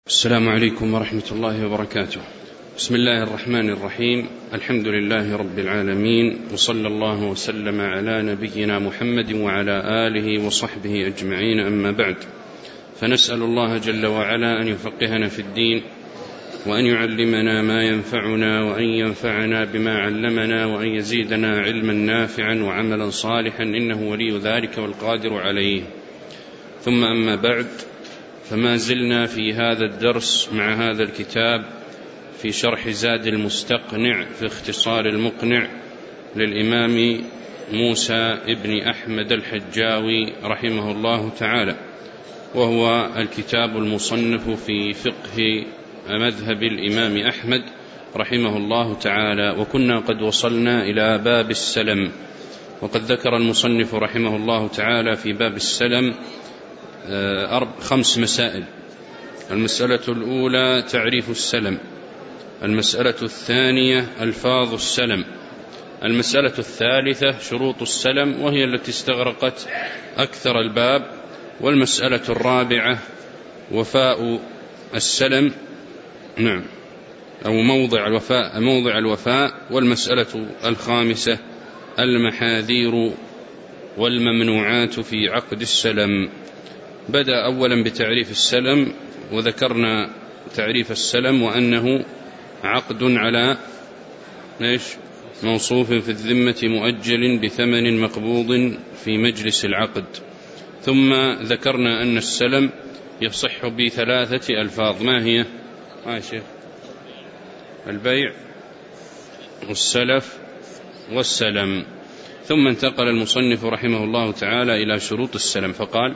السلام عليكم ورحمة الله وبركاته. بسم الله الرحمن الرحيم. الحمد لله رب العالمين، وصلى الله وسلم على نبينا محمد وعلى آله وصحبه أجمعين، أما بعد، فنسأل الله جل وعلا أن يفقهنا في الدين، وأن يعلمنا ما ينفعنا، وأن ينفعنا بما علمنا، وأن يزيدنا علما نافعا وعملا صالحا، إنه ولي ذلك والقادر عليه. ثم أما بعد، فما زلنا في هذا الدرس مع هذا الكتاب في شرح زاد المستقنع في اختصار المقنع للإمام موسى ابن أحمد الحجاوي رحمه الله تعالى، وهو الكتاب المصنف في فقه مذهب الإمام أحمد رحمه الله تعالى. وكنا قد وصلنا إلى باب السلم، وقد ذكر المصنف رحمه الله تعالى في باب السلم 5 مسائل. المسألة الأولى تعريف السلم، المسألة الثانية ألفاظ السلم، المسألة الثالثة شروط السلم وهي التي استغرقت أكثر الباب، والمسألة الرابعة وفاء السلم، أو موضع الوفاء، والمسألة الخامسة المحاذير والممنوعات في عقد السلم. بدأ أولا بتعريف السلم، وذكرنا تعريف السلم وأنه عقد على موصوف في الذمة مؤجل بثمن مقبوض في مجلس العقد. ثم ذكرنا أن السلم يصح ب3 ألفاظ، ما هي؟ شيخ؟ البيع والسلف والسلم. ثم انتقل المصنف رحمه الله تعالى إلى شروط السلم فقال: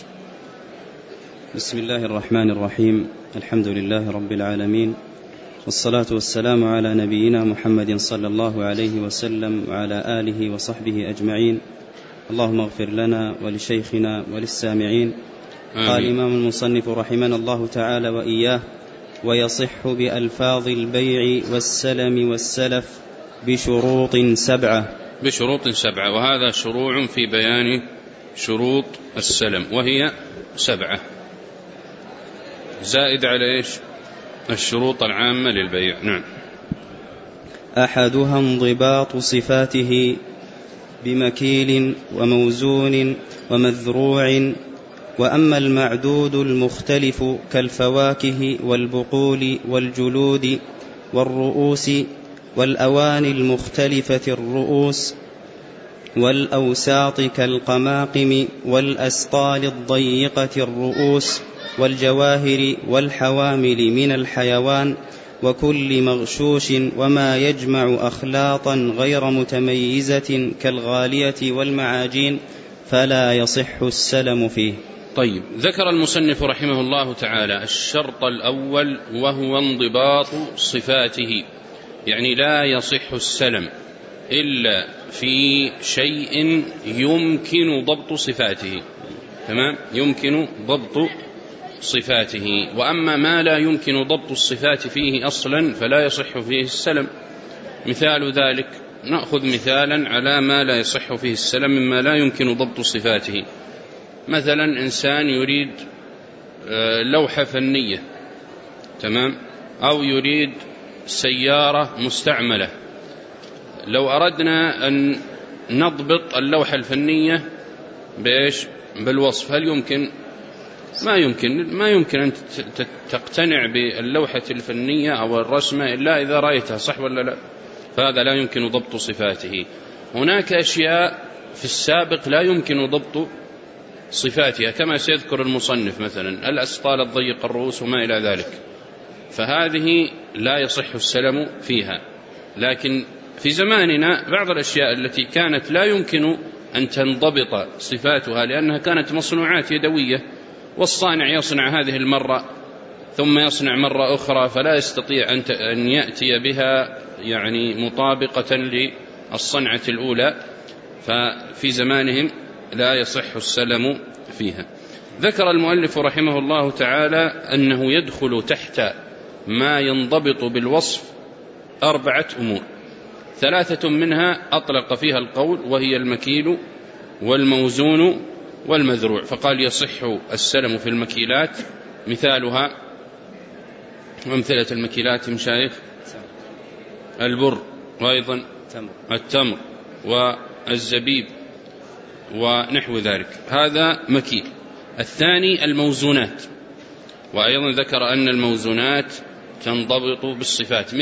بسم الله الرحمن الرحيم. الحمد لله رب العالمين، والصلاة والسلام على نبينا محمد صلى الله عليه وسلم وعلى آله وصحبه أجمعين. اللهم اغفر لنا ولشيخنا وللسامعين. قال الإمام المصنف رحمنا الله تعالى وإياه: ويصح بألفاظ البيع والسلم والسلف بشروط 7. وهذا شروع في بيان شروط السلم، وهي 7 زائد على الشروط العامة للبيع. أحدها انضباط صفاته بمكيل وموزون ومذروع. وأما المعدود المختلف كالفواكه والبقول والجلود والرؤوس والأواني المختلفة الرؤوس والأوساط كالقماقم والأسطال الضيقة الرؤوس والجواهر والحوامل من الحيوان وكل مغشوش وما يجمع أخلاطا غير متميزة كالغالية والمعاجين، فلا يصح السلم فيه. طيب، ذكر المصنف رحمه الله تعالى الشرط الأول وهو انضباط صفاته، يعني لا يصح السلم إلا في شيء يمكن ضبط صفاته، تمام؟ يمكن ضبط صفاته. وأما ما لا يمكن ضبط الصفات فيه أصلا فلا يصح فيه السلم. مثال ذلك، نأخذ مثالا على ما لا يصح فيه السلم مما لا يمكن ضبط صفاته. مثلا إنسان يريد لوحة فنية، تمام؟ أو يريد سيارة مستعملة. لو أردنا أن نضبط اللوحة الفنية بالوصف، هل يمكن؟ ما يمكن أن تقتنع باللوحة الفنية أو الرسمة إلا إذا رأيتها، صح ولا لا؟ فهذا لا يمكن ضبط صفاته. هناك أشياء في السابق لا يمكن ضبط صفاتها، كما سيذكر المصنف مثلا الأسطال الضيق الرؤوس وما إلى ذلك، فهذه لا يصح السلم فيها. لكن في زماننا بعض الأشياء التي كانت لا يمكن أن تنضبط صفاتها لأنها كانت مصنوعات يدوية، والصانع يصنع هذه المرة ثم يصنع مرة أخرى، فلا يستطيع أن يأتي بها يعني مطابقة للصنعة الأولى، ففي زمانهم لا يصح السلم فيها. ذكر المؤلف رحمه الله تعالى أنه يدخل تحت ما ينضبط بالوصف 4 أمور، 3 منها أطلق فيها القول، وهي المكيل والموزون والمذروع. فقال يصح السلم في المكيلات، مثالها وأمثلة المكيلات مشايخ البر، وأيضا التمر والزبيب ونحو ذلك، هذا مكيل. الثاني الموزونات، وأيضا ذكر أن الموزونات تنضبط بالصفات،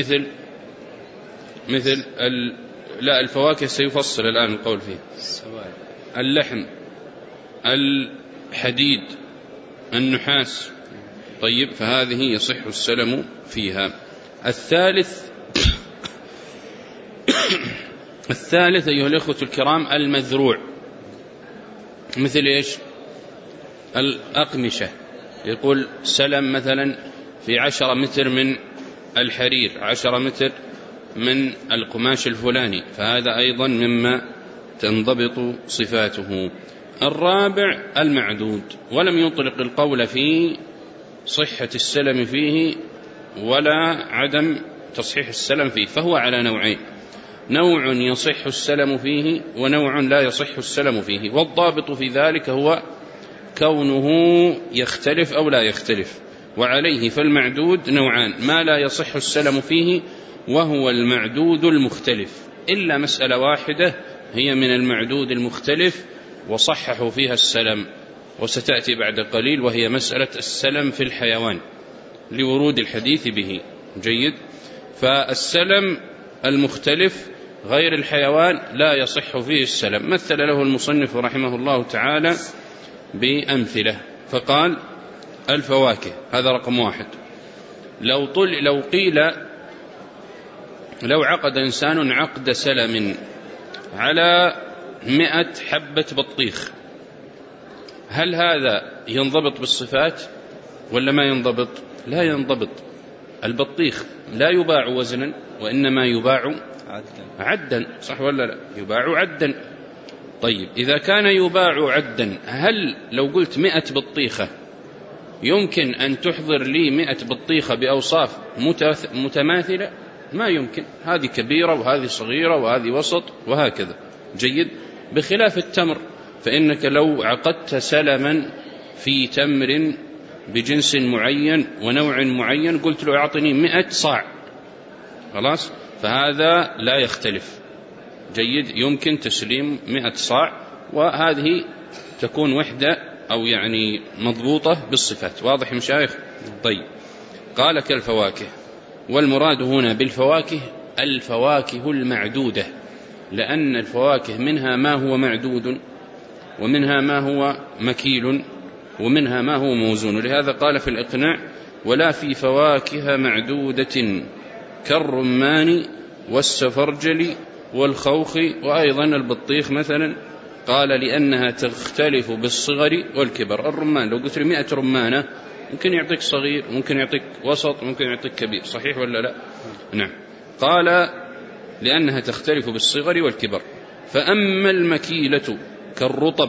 مثل لا الفواكه سيفصل الآن القول فيه، اللحم، الحديد، النحاس. طيب، فهذه يصح السلم فيها. الثالث أيها الأخوة الكرام المذروع، مثل إيش؟ الأقمشة، يقول سلم مثلا في 10 متر من الحرير، 10 متر من القماش الفلاني، فهذا أيضا مما تنضبط صفاته. الرابع المعدود، ولم يطلق القول في صحة السلم فيه ولا عدم تصحيح السلم فيه، فهو على نوعين: نوع يصح السلم فيه ونوع لا يصح السلم فيه، والضابط في ذلك هو كونه يختلف أو لا يختلف. وعليه فالمعدود نوعان: ما لا يصح السلم فيه وهو المعدود المختلف، إلا مسألة واحدة هي من المعدود المختلف وصححوا فيها السلم، وستأتي بعد قليل، وهي مسألة السلم في الحيوان لورود الحديث به. جيد. فالسلم المختلف غير الحيوان لا يصح فيه السلم. مثل له المصنف رحمه الله تعالى بأمثلة، فقال الفواكه، هذا رقم 1. لو عقد إنسان عقد سلم على 100 حبة بطيخ، هل هذا ينضبط بالصفات ولا ما ينضبط؟ لا ينضبط. البطيخ لا يباع وزنا وإنما يباع عدا، صح ولا لا؟ يباع عدا. طيب، إذا كان يباع عدا، هل لو قلت 100 بطيخة يمكن أن تحضر لي 100 بطيخة بأوصاف متماثلة؟ ما يمكن، هذه كبيرة وهذه صغيرة وهذه وسط وهكذا. جيد. بخلاف التمر، فإنك لو عقدت سلما في تمر بجنس معين ونوع معين، قلت له أعطني 100 صاع، خلاص، فهذا لا يختلف. جيد. يمكن تسليم 100 صاع، وهذه تكون وحدة أو يعني مضبوطة بالصفات. واضح مشايخ؟ طيب، قال كالفواكه، والمراد هنا بالفواكه الفواكه المعدودة، لأن الفواكه منها ما هو معدود ومنها ما هو مكيل ومنها ما هو موزون. لهذا قال في الإقناع: ولا في فواكه معدودة كالرمان والسفرجل والخوخ، وأيضا البطيخ مثلا، قال لأنها تختلف بالصغر والكبر. الرمان لو قلت لي 100 رمانة ممكن يعطيك صغير، ممكن يعطيك وسط، ممكن يعطيك كبير، صحيح ولا لا؟ نعم. قال لأنها تختلف بالصغر والكبر. فأما المكيلة كالرطب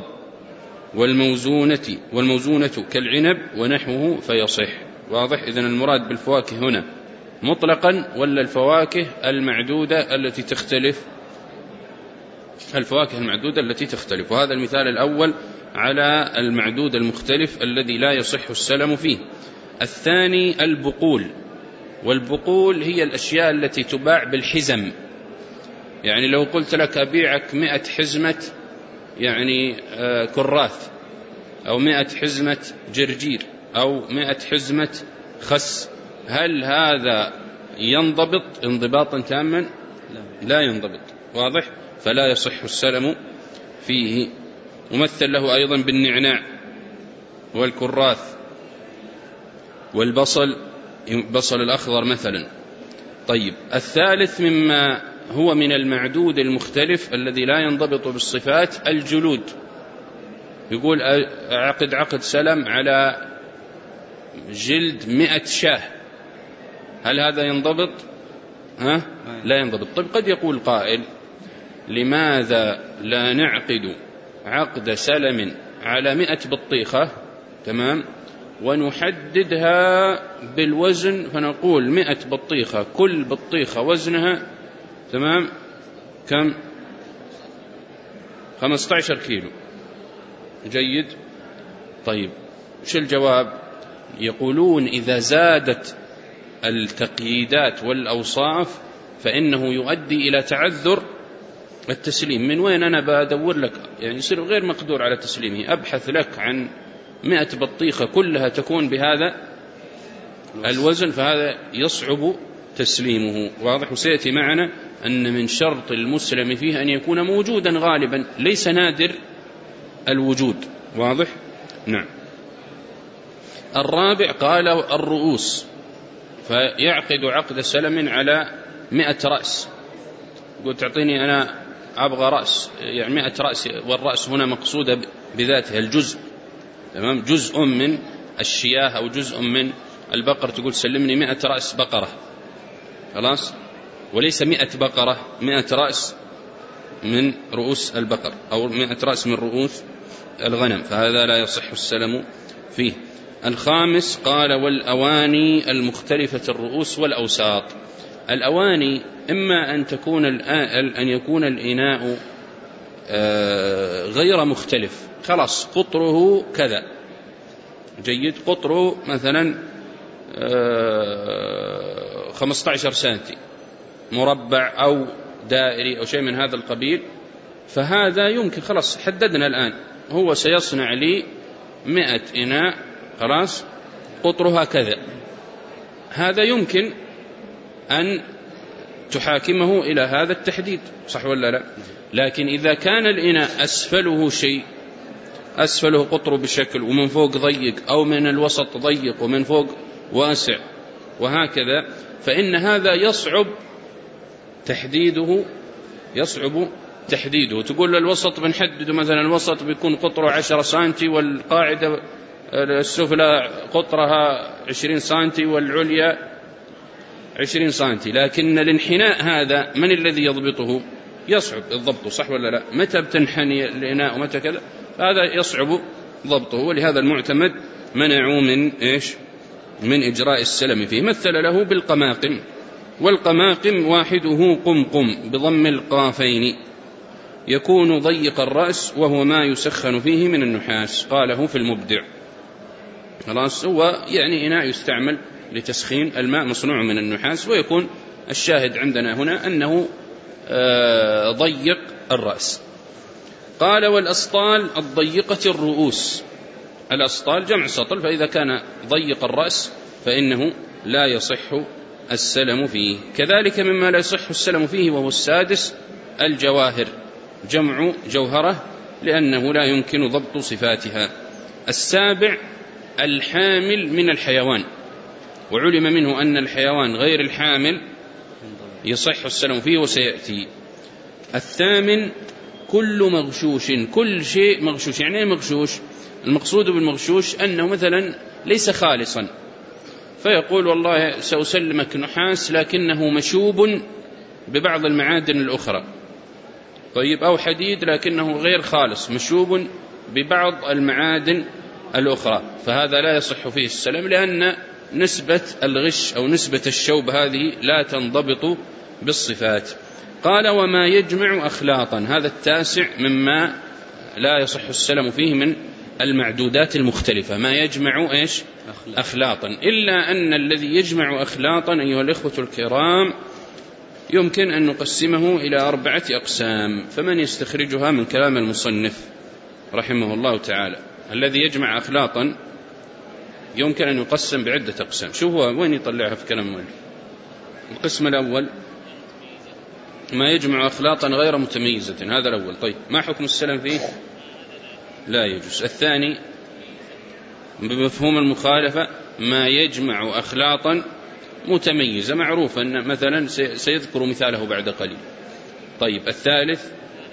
والموزونة كالعنب ونحوه فيصح. واضح؟ إذن المراد بالفواكه هنا مطلقا ولا الفواكه المعدودة التي تختلف؟ الفواكه المعدودة التي تختلف. وهذا المثال الأول على المعدود المختلف الذي لا يصح السلم فيه. الثاني البقول، والبقول هي الأشياء التي تباع بالحزم. يعني لو قلت لك أبيعك 100 حزمة يعني كراث، أو 100 حزمة جرجير، أو 100 حزمة خس، هل هذا ينضبط انضباطا تاما؟ لا ينضبط. واضح؟ فلا يصح السلم فيه. ومثل له أيضا بالنعناع والكراث والبصل الأخضر مثلا. طيب، الثالث مما هو من المعدود المختلف الذي لا ينضبط بالصفات الجلود. يقول عقد سلم على جلد 100 شاه، هل هذا ينضبط؟ لا ينضبط. طيب، قد يقول قائل: لماذا لا نعقد عقد سلم على 100 بطيخة، تمام، ونحددها بالوزن، فنقول 100 بطيخة، كل بطيخة وزنها تمام كم؟ 15 كيلو. جيد. طيب، شو الجواب؟ يقولون إذا زادت التقييدات والأوصاف فإنه يؤدي إلى تعذر التسليم. من وين أنا بدور لك يعني يصير غير مقدور على تسليمه، أبحث لك عن 100 بطيخة كلها تكون بهذا الوزن، فهذا يصعب تسليمه. واضح؟ وسيأتي معنا أن من شرط المسلم فيه أن يكون موجودا غالبا، ليس نادر الوجود. واضح؟ نعم. الرابع قال الرؤوس، فيعقد عقد سلم على 100 رأس. قلت تعطيني أنا أبغى رأس، يعني 100 رأس، والرأس هنا مقصودة بذاتها الجزء، تمام، جزء من الشياه أو جزء من البقر، تقول سلمني 100 رأس بقرة، خلاص، وليس 100 بقرة، 100 رأس من رؤوس البقر أو 100 رأس من رؤوس الغنم، فهذا لا يصح السلم فيه. الخامس قال والأواني المختلفة الرؤوس والأوساط. الأواني إما أن يكون الإناء غير مختلف، خلاص قطره كذا، جيد، قطره مثلا 15 سنتي، مربع أو دائري أو شيء من هذا القبيل، فهذا يمكن، خلاص حددنا الآن هو سيصنع لي 100 إناء، خلاص قطرها كذا، هذا يمكن أن تحاكمه إلى هذا التحديد، صح ولا لا؟ لكن إذا كان الإناء أسفله شيء، أسفله قطره بشكل ومن فوق ضيق، أو من الوسط ضيق ومن فوق واسع وهكذا، فإن هذا يصعب تحديده. تقول الوسط بنحدده، مثلا الوسط بيكون قطره 10 سنتي، والقاعدة السفلى قطرها 20 سنتي، والعليا 20 سنتي، لكن الانحناء هذا من الذي يضبطه؟ يصعب الضبط، صح ولا لا؟ متى بتنحني الإناء ومتى كذا، هذا يصعب ضبطه، ولهذا المعتمد منعوا من إجراء السلم فيه. مثل له بالقماقم، والقماقم واحده قمقم بضم القافين، يكون ضيق الرأس، وهو ما يسخن فيه من النحاس. قاله في المبدع، خلاص، هو يعني إناء يستعمل لتسخين الماء، مصنوع من النحاس، ويكون الشاهد عندنا هنا أنه ضيق الرأس. قال والأسطال الضيقة الرؤوس، الأسطال جمع سطل، فإذا كان ضيق الرأس فإنه لا يصح السلم فيه. كذلك مما لا يصح السلم فيه وهو السادس الجواهر، جمع جوهرة، لأنه لا يمكن ضبط صفاتها. السابع الحامل من الحيوان، وعلم منه أن الحيوان غير الحامل يصح السلم فيه وسيأتي. الثامن كل مغشوش، كل شيء مغشوش. يعني ايه مغشوش؟ المقصود بالمغشوش أنه مثلا ليس خالصا، فيقول والله سأسلمك نحاس لكنه مشوب ببعض المعادن الأخرى، طيب، أو حديد لكنه غير خالص، مشوب ببعض المعادن الأخرى، فهذا لا يصح فيه السلم، لأن نسبة الغش أو نسبة الشوب هذه لا تنضبط بالصفات. قال وما يجمع أخلاطا، هذا التاسع مما لا يصح السلم فيه من المعدودات المختلفة، ما يجمع أخلاطا، إلا أن الذي يجمع أخلاطا أيها الإخوة الكرام يمكن أن نقسمه إلى 4 أقسام، فمن يستخرجها من كلام المصنف رحمه الله تعالى. الذي يجمع أخلاطا يمكن أن يقسم بعدة أقسام. شو هو؟ وين يطلعها في كلام المؤلف؟ القسم الأول ما يجمع أخلاطا غير متميزة، هذا الأول. طيب، ما حكم السلم فيه؟ لا يجوز. الثاني بمفهوم المخالفة ما يجمع أخلاطا متميزة، معروف أن مثلا سيذكر مثاله بعد قليل. طيب، الثالث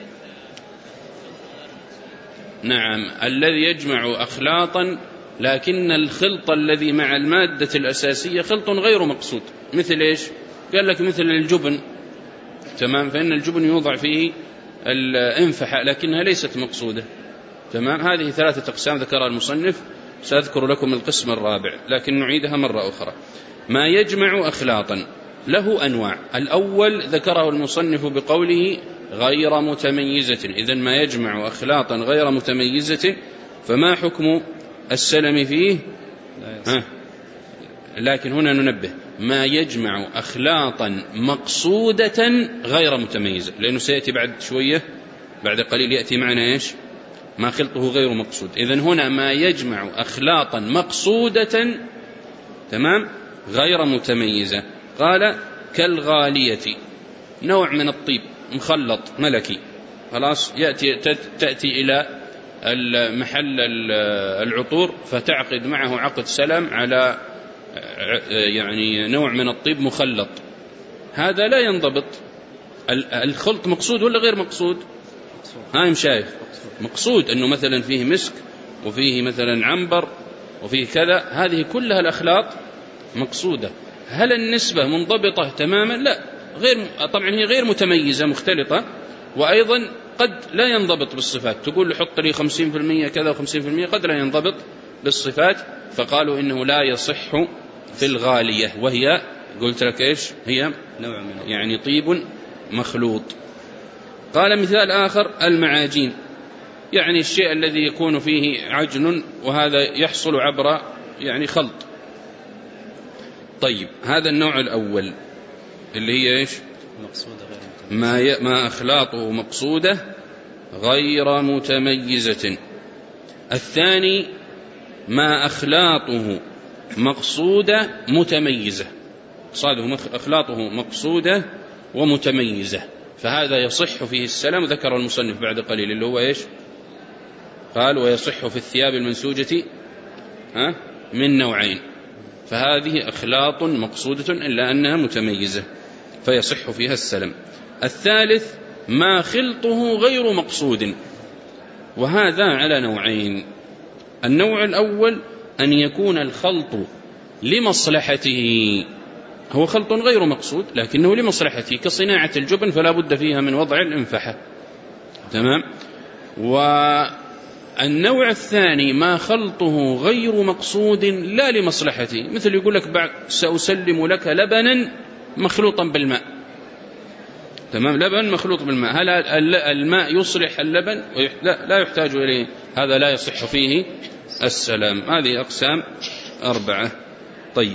نعم الذي يجمع أخلاطا لكن الخلط الذي مع المادة الأساسية خلط غير مقصود، مثل إيش؟ قال لك مثل الجبن، تمام، فإن الجبن يوضع فيه الانفحة لكنها ليست مقصودة، تمام. هذه 3 أقسام ذكرها المصنف، سأذكر لكم القسم الرابع لكن نعيدها مرة أخرى. ما يجمع أخلاطا له أنواع. الأول ذكره المصنف بقوله غير متميزة، إذن ما يجمع أخلاطا غير متميزة، فما حكم السلم فيه؟ لكن هنا ننبه، ما يجمع أخلاطا مقصودة غير متميزة، لأنه سيأتي بعد شوية، بعد قليل يأتي معنا إيش؟ ما خلطه غير مقصود. إذن هنا ما يجمع أخلاطا مقصودة، تمام، غير متميزة. قال كالغالية، نوع من الطيب مخلط ملكي، خلاص تأتي إلى محل العطور فتعقد معه عقد سلم على يعني نوع من الطيب مخلط، هذا لا ينضبط. الخلط مقصود ولا غير مقصود؟ هاي شايف مقصود، أنه مثلا فيه مسك وفيه مثلا عنبر وفيه كذا، هذه كلها الأخلاط مقصودة. هل النسبة منضبطة تماما؟ لا، طبعا هي غير متميزة، مختلطة، وأيضا قد لا ينضبط بالصفات. تقول له حط لي 50% كذا و50%، قد لا ينضبط بالصفات، فقالوا إنه لا يصح في الغالية، وهي قلت لك إيش هي؟ نوع من يعني طيب مخلوط. قال مثال آخر المعاجين، يعني الشيء الذي يكون فيه عجن، وهذا يحصل عبر يعني خلط. طيب هذا النوع الأول اللي هي إيش؟ ما أخلاطه مقصودة غير متميزة. الثاني ما أخلاطه مقصودة متميزة، صاده أخلاطه مقصودة ومتميزة، فهذا يصح فيه السلام. ذكر المصنف بعد قليل اللي هو إيش؟ قال ويصح في الثياب المنسوجة من نوعين، فهذه أخلاط مقصودة إلا أنها متميزة فيصح فيها السلم. الثالث ما خلطه غير مقصود، وهذا على نوعين. النوع الأول أن يكون الخلط لمصلحته، هو خلط غير مقصود لكنه لمصلحته، كصناعة الجبن فلا بد فيها من وضع الإنفحة، تمام. والنوع الثاني ما خلطه غير مقصود لا لمصلحته، مثل يقول لك بعد سأسلم لك لبنا مخلوطا بالماء، تمام، لبن مخلوط بالماء، هل الماء يصلح اللبن؟ لا يحتاج إليه، هذا لا يصح فيه السلام. هذه أقسام 4. طيب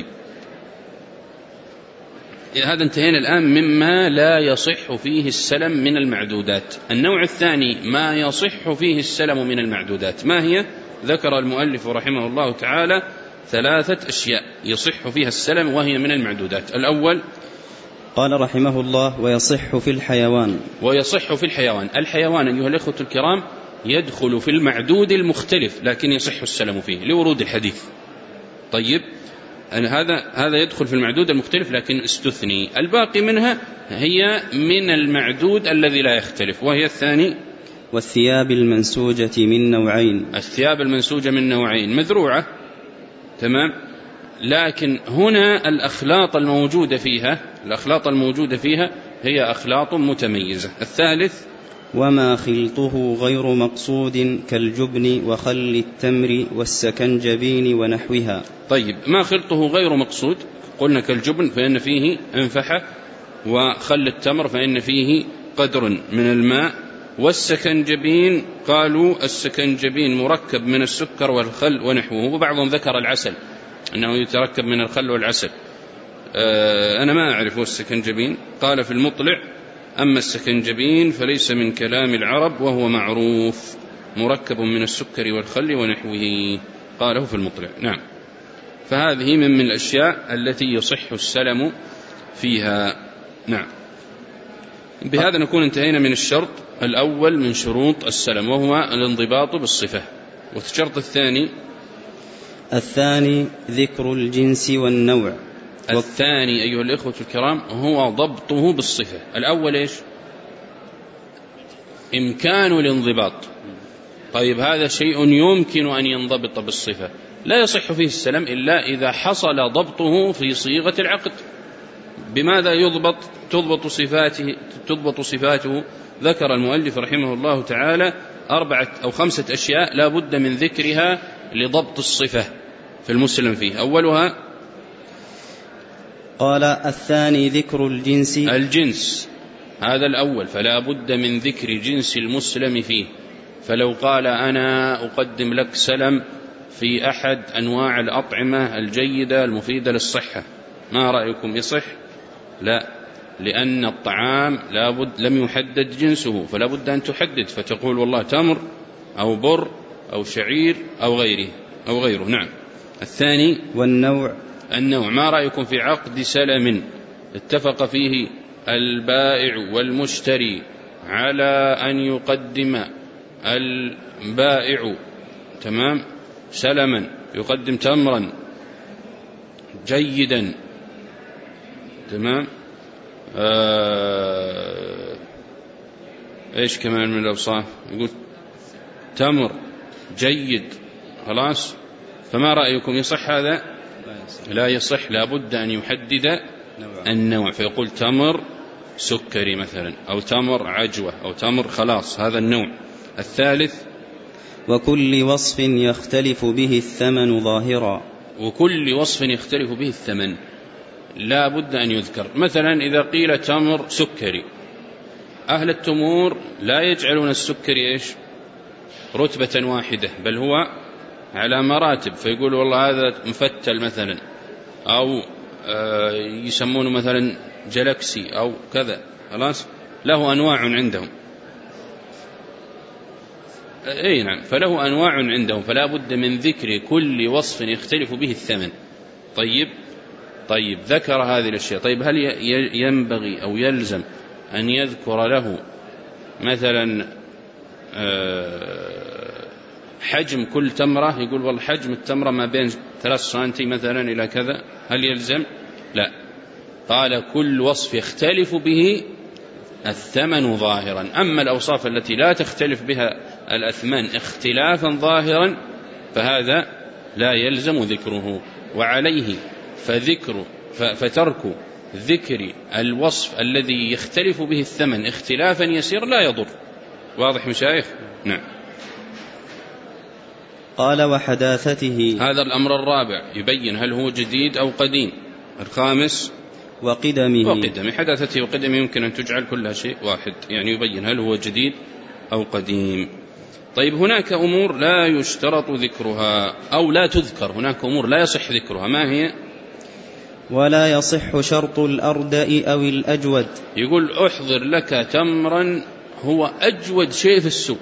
هذا انتهينا الآن مما لا يصح فيه السلم من المعدودات. النوع الثاني ما يصح فيه السلم من المعدودات، ما هي؟ ذكر المؤلف رحمه الله تعالى 3 أشياء يصح فيها السلم وهي من المعدودات. الأول قال رحمه الله ويصح في الحيوان. ويصح في الحيوان، الحيوان أيها الأخوة الكرام يدخل في المعدود المختلف لكن يصح السلم فيه لورود الحديث. طيب هذا يدخل في المعدود المختلف لكن استثني، الباقي منها هي من المعدود الذي لا يختلف، وهي الثاني والثياب المنسوجة من نوعين. الثياب المنسوجة من نوعين مذروعة، تمام، لكن هنا الأخلاط الموجودة فيها هي أخلاط متميزة. الثالث وما خلطه غير مقصود كالجبن وخل التمر والسكنجبين ونحوها. طيب ما خلطه غير مقصود، قلنا كالجبن فإن فيه أنفحة، وخل التمر فإن فيه قدر من الماء، والسكنجبين قالوا السكنجبين مركب من السكر والخل ونحوه، وبعضهم ذكر العسل أنه يتركب من الخل والعسل، أنا ما أعرف السكنجبين. قال في المطلع أما السكنجبين فليس من كلام العرب وهو معروف، مركب من السكر والخل ونحوه، قاله في المطلع. نعم، فهذه من الأشياء التي يصح السلم فيها. نعم، بهذا نكون انتهينا من الشرط الأول من شروط السلم، وهو الانضباط بالصفة. والشرط الثاني ذكر الجنس والنوع. الثاني أيها الإخوة الكرام هو ضبطه بالصفة. الأول إيش؟ إمكان الانضباط. طيب هذا شيء يمكن أن ينضبط بالصفة، لا يصح فيه السلم إلا إذا حصل ضبطه في صيغة العقد. بماذا يضبط؟ تضبط صفاته. ذكر المؤلف رحمه الله تعالى 4 أو 5 أشياء لا بد من ذكرها لضبط الصفة في المسلم فيه. أولها قال الثاني ذكر الجنس، هذا الأول، فلا بد من ذكر جنس المسلم فيه. فلو قال أنا أقدم لك سلم في أحد أنواع الأطعمة الجيدة المفيدة للصحة، ما رأيكم يصح؟ لا، لأن الطعام لم يحدد جنسه، فلا بد أن تحدد، فتقول والله تمر أو بر أو شعير أو غيره. نعم. الثاني والنوع. النوع، ما رأيكم في عقد سلم اتفق فيه البائع والمشتري على أن يقدم البائع تمام سلما، يقدم تمرا جيدا تمام، ايش كمان من الأوصاف، يقول تمر جيد خلاص، فما رأيكم يصح هذا؟ لا يصح، لا بد أن يحدد النوع، فيقول تمر سكري مثلا، أو تمر عجوة، أو تمر خلاص، هذا النوع. الثالث وكل وصف يختلف به الثمن ظاهرا. وكل وصف يختلف به الثمن لا بد أن يذكر. مثلا إذا قيل تمر سكري، أهل التمور لا يجعلون السكري إيش رتبة واحدة، بل هو على مراتب، فيقول والله هذا مفتل مثلا، أو يسمونه مثلا جلكسي أو كذا، خلاص له أنواع عندهم. أي نعم، فله أنواع عندهم، فلا بد من ذكر كل وصف يختلف به الثمن. طيب ذكر هذه الأشياء، طيب هل ينبغي أو يلزم أن يذكر له مثلا حجم كل تمرة، يقول والله حجم التمرة ما بين 3 سنتي مثلا إلى كذا، هل يلزم؟ لا، قال كل وصف يختلف به الثمن ظاهرا. أما الأوصاف التي لا تختلف بها الأثمان اختلافا ظاهرا فهذا لا يلزم ذكره، وعليه فترك ذكر الوصف الذي يختلف به الثمن اختلافا يسير لا يضر. واضح مشايخ؟ نعم. قال وحداثته، هذا الأمر الرابع، يبين هل هو جديد أو قديم. الخامس وقدمه. حداثته وقدمه يمكن أن تجعل كلها شيء واحد، يعني يبين هل هو جديد أو قديم. طيب هناك أمور لا يشترط ذكرها أو لا تذكر، هناك أمور لا يصح ذكرها، ما هي؟ ولا يصح شرط الأردأ أو الأجود. يقول أحضر لك تمرا هو أجود شيء في السوق،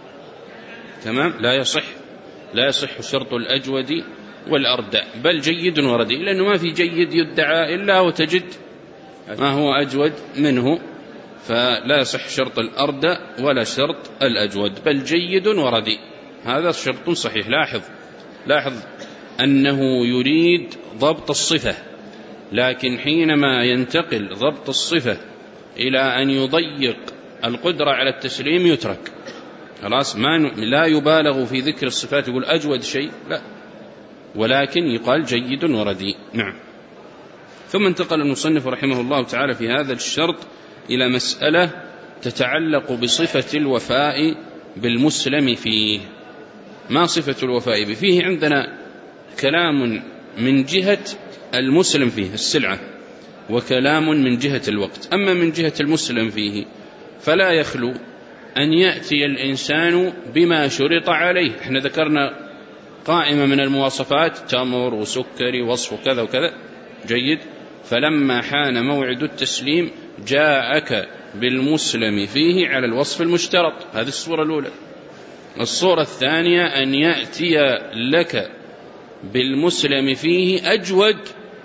تمام، لا يصح شرط الأجود والأردأ، بل جيد ورديء، لأنه ما في جيد يدعى إلا وتجد ما هو أجود منه، فلا يصح شرط الأردأ ولا شرط الأجود، بل جيد ورديء، هذا شرط صحيح. لاحظ أنه يريد ضبط الصفة، لكن حينما ينتقل ضبط الصفة إلى أن يضيق القدرة على التسليم يترك، خلاص لا يبالغ في ذكر الصفات، يقول أجود شيء لا، ولكن يقال جيد ورديء. نعم. ثم انتقل المصنف رحمه الله تعالى في هذا الشرط إلى مسألة تتعلق بصفة الوفاء بالمسلم فيه. ما صفة الوفاء به؟ فيه عندنا كلام من جهة المسلم فيه السلعة، وكلام من جهة الوقت. أما من جهة المسلم فيه فلا يخلو أن يأتي الإنسان بما شرط عليه. احنا ذكرنا قائمة من المواصفات، تمر وسكري وصف كذا وكذا، جيد، فلما حان موعد التسليم جاءك بالمسلم فيه على الوصف المشترط، هذه الصورة الأولى. الصورة الثانية أن يأتي لك بالمسلم فيه أجود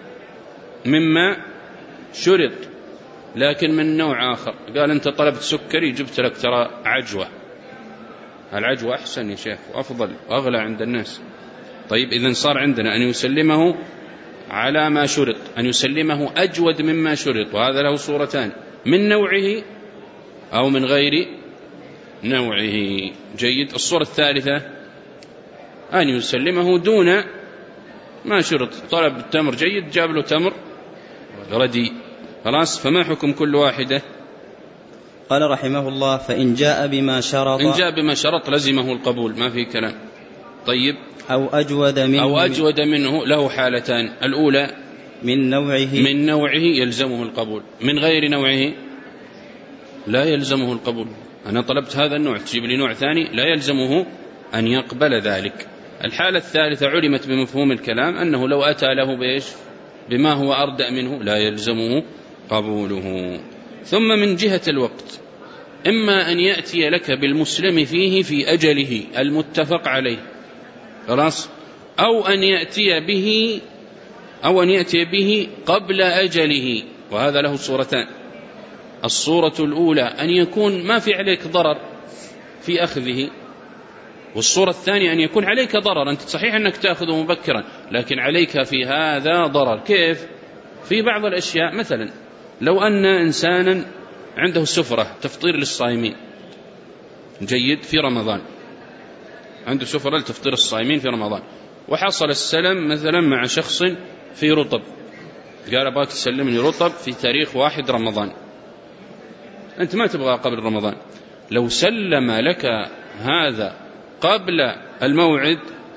مما شرط، لكن من نوع آخر، قال أنت طلبت سكري جبت لك ترى عجوة، العجوة أحسن يا شيخ وأفضل وأغلى عند الناس. طيب إذن صار عندنا أن يسلمه على ما شرط، أن يسلمه أجود مما شرط، وهذا له صورتان، من نوعه أو من غير نوعه، جيد. الصورة الثالثة أن يسلمه دون ما شرط، طلب التمر جيد جاب له تمر رديء، خلاص، فما حكم كل واحدة؟ قال رحمه الله فإن جاء بما شرط، إن جاء بما شرط لزمه القبول، ما في كلام. طيب أو أجود منه له حالتان، الأولى من نوعه يلزمه القبول، من غير نوعه لا يلزمه القبول. أنا طلبت هذا النوع تجيب لي نوع ثاني، لا يلزمه أن يقبل ذلك. الحالة الثالثة علمت بمفهوم الكلام أنه لو أتى له بما هو أردأ منه لا يلزمه قبوله. ثم من جهة الوقت، إما أن يأتي لك بالمسلم فيه في أجله المتفق عليه خلاص، أو أن يأتي به قبل أجله، وهذا له صورتان. الصورة الأولى أن يكون ما في عليك ضرر في أخذه، والصورة الثانية أن يكون عليك ضرر، أنت صحيح أنك تأخذه مبكرا لكن عليك في هذا ضرر. كيف؟ في بعض الأشياء، مثلا لو أن إنسانا عنده سفرة تفطير للصائمين جيد في رمضان، عنده سفرة لتفطير الصائمين في رمضان، وحصل السلم مثلا مع شخص في رطب، قال أبغاك تسلمني رطب في تاريخ 1 رمضان، أنت ما تبغى قبل رمضان. لو سلم لك هذا قبل الموعد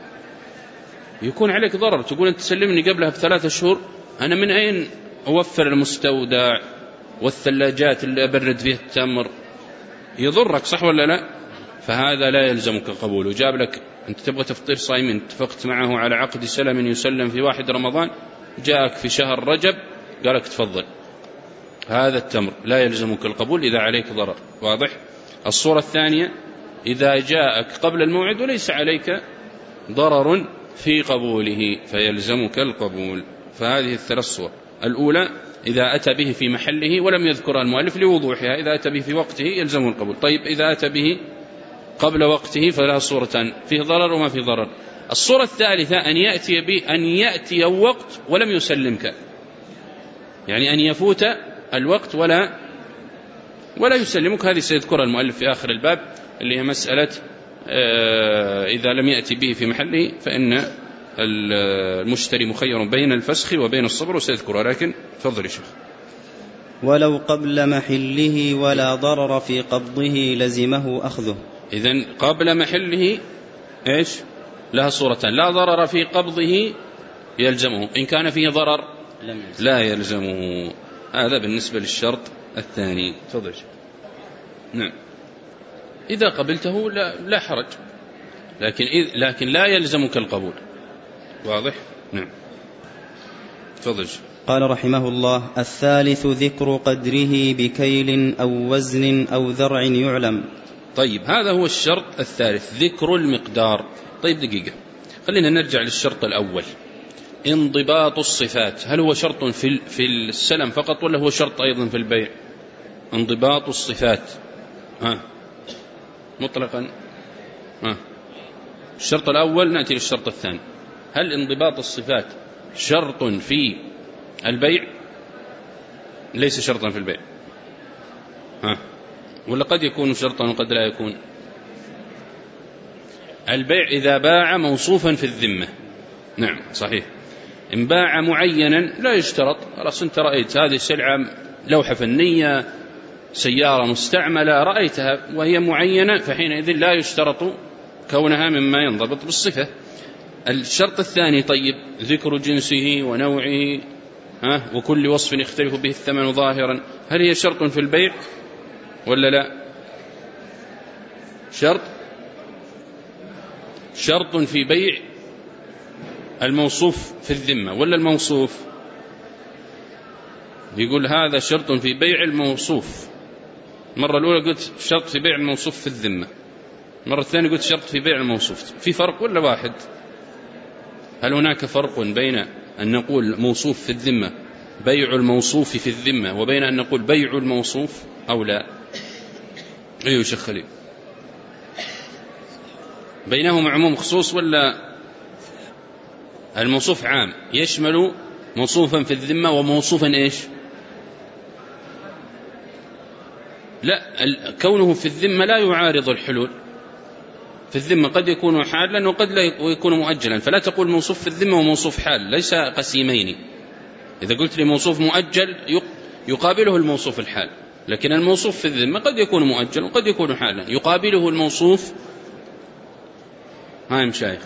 يكون عليك ضرر، تقول أنت تسلمني قبلها ب3 شهور، أنا من أين أوفر المستودع والثلاجات اللي أبرد فيه التمر؟ يضرك صح ولا لا؟ فهذا لا يلزمك قبوله. جاب لك أنت تبغى تفطير صائمين، اتفقت معه على عقد سلم يسلم في 1 رمضان، جاءك في شهر رجب قالك تفضل هذا التمر، لا يلزمك القبول إذا عليك ضرر. واضح؟ الصورة الثانية إذا جاءك قبل الموعد وليس عليك ضرر في قبوله فيلزمك القبول. فهذه ال3 صور. الأولى إذا أتى به في محله ولم يذكرها المؤلف لوضوحها، إذا أتى به في وقته يلزم القبول. طيب إذا أتى به قبل وقته فلها صورتان، فيه ضرر وما فيه ضرر. الصورة الثالثة أن يأتي وقت ولم يسلمك، يعني أن يفوت الوقت ولا يسلمك. هذه سيذكرها المؤلف في آخر الباب، اللي هي مسألة إذا لم يأتي به في محله فإن المشتري مخير بين الفسخ وبين الصبر، وسيذكرها. لكن تفضل يا شيخ. ولو قبل محله ولا ضرر في قبضه لزمه أخذه. إذن قبل محله إيش؟ لها صورتان، لا ضرر في قبضه يلزمه، إن كان فيه ضرر لا يلزمه. هذا بالنسبة للشرط الثاني. تفضل. نعم، إذا قبلته لا حرج، لكن لا يلزمك القبول. واضح؟ نعم. تفضل. قال رحمه الله: الثالث ذكر قدره بكيل أو وزن أو ذرع يعلم. طيب، هذا هو الشرط الثالث، ذكر المقدار. طيب دقيقة، خلينا نرجع للشرط الأول، انضباط الصفات. هل هو شرط في السلم فقط ولا هو شرط أيضا في البيع؟ انضباط الصفات مطلقا. الشرط الأول، نأتي للشرط الثاني. هل انضباط الصفات شرط في البيع؟ ليس شرطا في البيع، ولا قد يكون شرطا وقد لا يكون. البيع إذا باع موصوفا في الذمة، نعم صحيح. إن باع معينا لا يشترط. خلاص، أنت رأيت هذه السلعة لوحة فنية، سيارة مستعملة، رأيتها وهي معينة، فحينئذ لا يشترط كونها مما ينضبط بالصفة. الشرط الثاني، طيب، ذكر جنسه ونوعه وكل وصف يختلف به الثمن ظاهرا. هل هي شرط في البيع ولا لا؟ شرط في بيع الموصوف في الذمة ولا الموصوف؟ يقول هذا شرط في بيع الموصوف. المرة الأولى قلت شرط في بيع الموصوف في الذمة، المرة الثانية قلت شرط في بيع الموصوف. في فرق ولا واحد؟ هل هناك فرق بين أن نقول موصوف في الذمة، بيع الموصوف في الذمة، وبين أن نقول بيع الموصوف أو لا؟ أيوة شيخ خليل، بينهما عموم خصوص ولا الموصوف عام يشمل موصوفا في الذمة وموصوفا إيش؟ لا، كونه في الذمة لا يعارض الحلول. في الذمة قد يكون حالا وقد لا يكون مؤجلا، فلا تقول موصوف في الذمة وموصوف حال، ليس قسيمين. إذا قلت لي موصوف مؤجل يقابله الموصوف الحال، لكن الموصوف في الذمة قد يكون مؤجل وقد يكون حالا، يقابله الموصوف مشايخ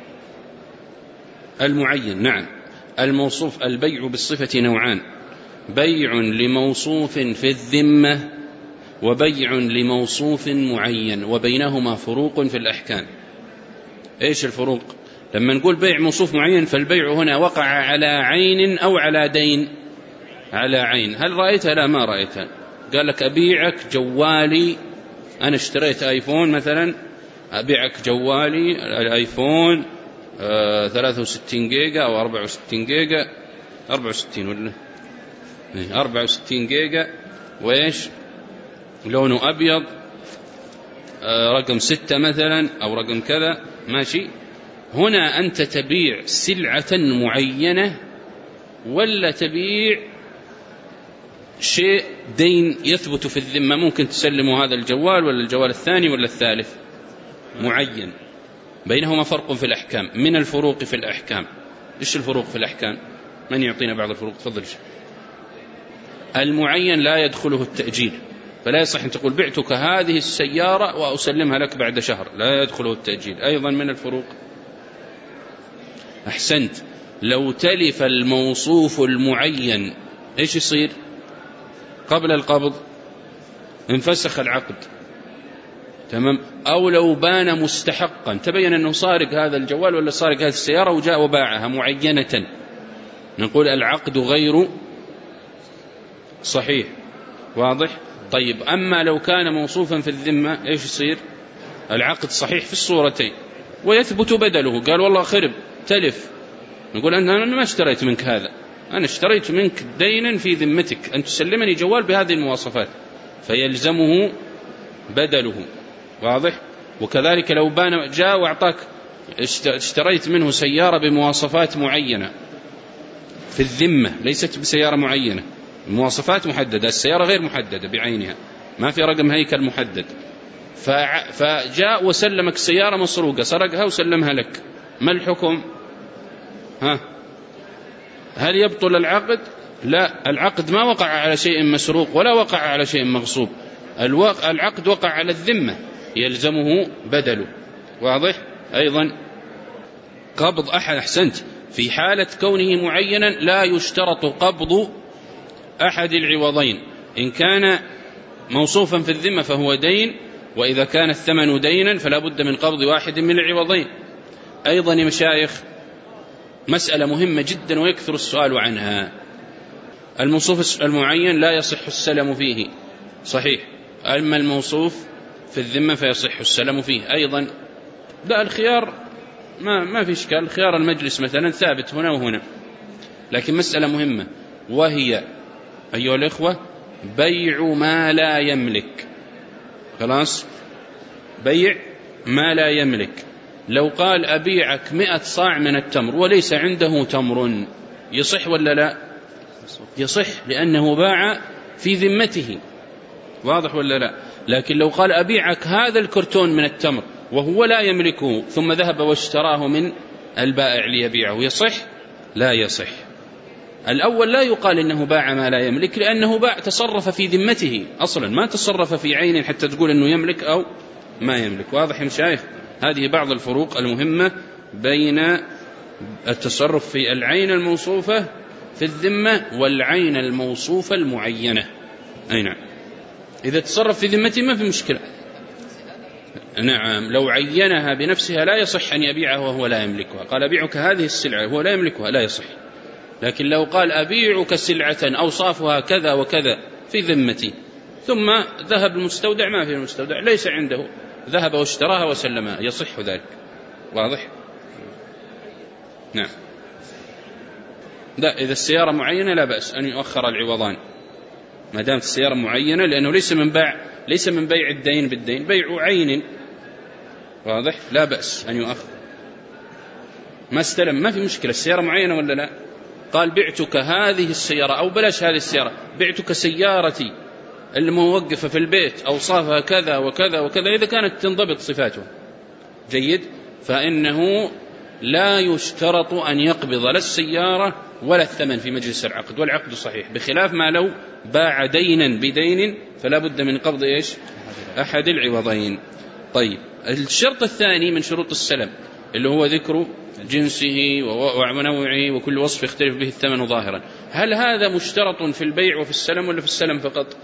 المعين. نعم، الموصوف. البيع بالصفة نوعان: بيع لموصوف في الذمة وبيع لموصوف معين، وبينهما فروق في الأحكام. إيش الفروق؟ لما نقول بيع موصوف معين فالبيع هنا وقع على عين أو على دين؟ على عين. هل رأيتها؟ لا ما رأيتها. قال لك أبيعك جوالي، أنا اشتريت آيفون مثلا، أبيعك جوالي الآيفون 63 جيجا أو 64 جيجا، 64 ولا 64 جيجا، وإيش لونه أبيض، رقم 6 مثلا أو رقم كذا، ماشي. هنا أنت تبيع سلعة معينة ولا تبيع شيء دين يثبت في الذمة؟ ممكن تسلموا هذا الجوال ولا الجوال الثاني ولا الثالث، معين. بينهما فرق في الأحكام. من الفروق في الأحكام، إيش الفروق في الأحكام؟ من يعطينا بعض الفروق؟ تفضل. المعين لا يدخله التأجيل، فلا يصح أن تقول بعتك هذه السيارة وأسلمها لك بعد شهر، لا يدخله التأجيل. أيضا من الفروق، أحسنت، لو تلف الموصوف المعين إيش يصير؟ قبل القبض انفسخ العقد، تمام. أو لو بان مستحقا، تبين أنه سارق هذا الجوال ولا سارق هذه السيارة وجاء وباعها معينة، نقول العقد غير صحيح. واضح؟ طيب، أما لو كان موصوفا في الذمة إيش يصير؟ العقد صحيح في الصورتين ويثبت بدله. قال والله خرب تلف، نقول أنا ما اشتريت منك هذا، أنا اشتريت منك دينا في ذمتك أن تسلمني جوال بهذه المواصفات، فيلزمه بدله. واضح؟ وكذلك لو بان جاء وأعطاك، اشتريت منه سيارة بمواصفات معينة في الذمة، ليست بسيارة معينة، المواصفات محددة، السيارة غير محددة بعينها، ما في رقم هيكل محدد، فجاء وسلمك سيارة مسروقة، سرقها وسلمها لك، ما الحكم؟ هل يبطل العقد؟ لا، العقد ما وقع على شيء مسروق ولا وقع على شيء مغصوب، العقد وقع على الذمة، يلزمه بدله. واضح؟ أيضا قبض أحد، أحسنت، في حالة كونه معينا لا يشترط قبض أحد العوضين، إن كان موصوفا في الذمة فهو دين، وإذا كان الثمن دينا فلا بد من قبض واحد من العوضين. أيضا يا مشايخ مسألة مهمة جدا ويكثر السؤال عنها، الموصوف المعين لا يصح السلم فيه، صحيح، أما الموصوف في الذمة فيصح السلم فيه. أيضا لا، الخيار ما في إشكال، خيار المجلس مثلا ثابت هنا وهنا، لكن مسألة مهمة وهي أيها الإخوة بيع ما لا يملك. خلاص، بيع ما لا يملك. لو قال أبيعك 100 صاع من التمر وليس عنده تمر، يصح ولا لا؟ يصح، لأنه باع في ذمته. واضح ولا لا؟ لكن لو قال أبيعك هذا الكرتون من التمر وهو لا يملكه ثم ذهب واشتراه من البائع ليبيعه، يصح؟ لا يصح. الأول لا يقال إنه باع ما لا يملك، لأنه باع تصرف في ذمته أصلا، ما تصرف في عين حتى تقول إنه يملك أو ما يملك. واضح يا مشايخ؟ هذه بعض الفروق المهمة بين التصرف في العين الموصوفة في الذمة والعين الموصوفة المعينة. أي نعم، إذا تصرف في ذمته ما في مشكلة. نعم، لو عينها بنفسها لا يصح أن يبيعها وهو لا يملكها، قال أبيعك هذه السلعة وهو لا يملكها، لا يصح. لكن لو قال أبيعك سلعة أوصافها كذا وكذا في ذمتي، ثم ذهب المستودع، ما في المستودع ليس عنده، ذهب واشتراها وسلمها، يصح ذلك. واضح؟ نعم. لا، إذا السيارة معينة لا بأس أن يؤخر العوضان ما دامت السيارة معينة، لأنه ليس من بيع الدين بالدين، بيع عين. واضح؟ لا بأس أن يؤخر، ما استلم، ما في مشكلة، السيارة معينة ولا لا؟ قال بعتك هذه السيارة، أو بلاش هذه السيارة، بعتك سيارتي الموقفة في البيت أوصافها كذا وكذا وكذا، إذا كانت تنضبط صفاته جيد، فإنه لا يشترط أن يقبض لا السيارة ولا الثمن في مجلس العقد، والعقد صحيح، بخلاف ما لو باع دينا بدين فلا بد من قبض إيش؟ أحد العوضين. طيب، الشرط الثاني من شروط السلم اللي هو ذكر جنسه ونوعه وكل وصف يختلف به الثمن ظاهرا. هل هذا مشترط في البيع وفي السلم ولا في السلم فقط؟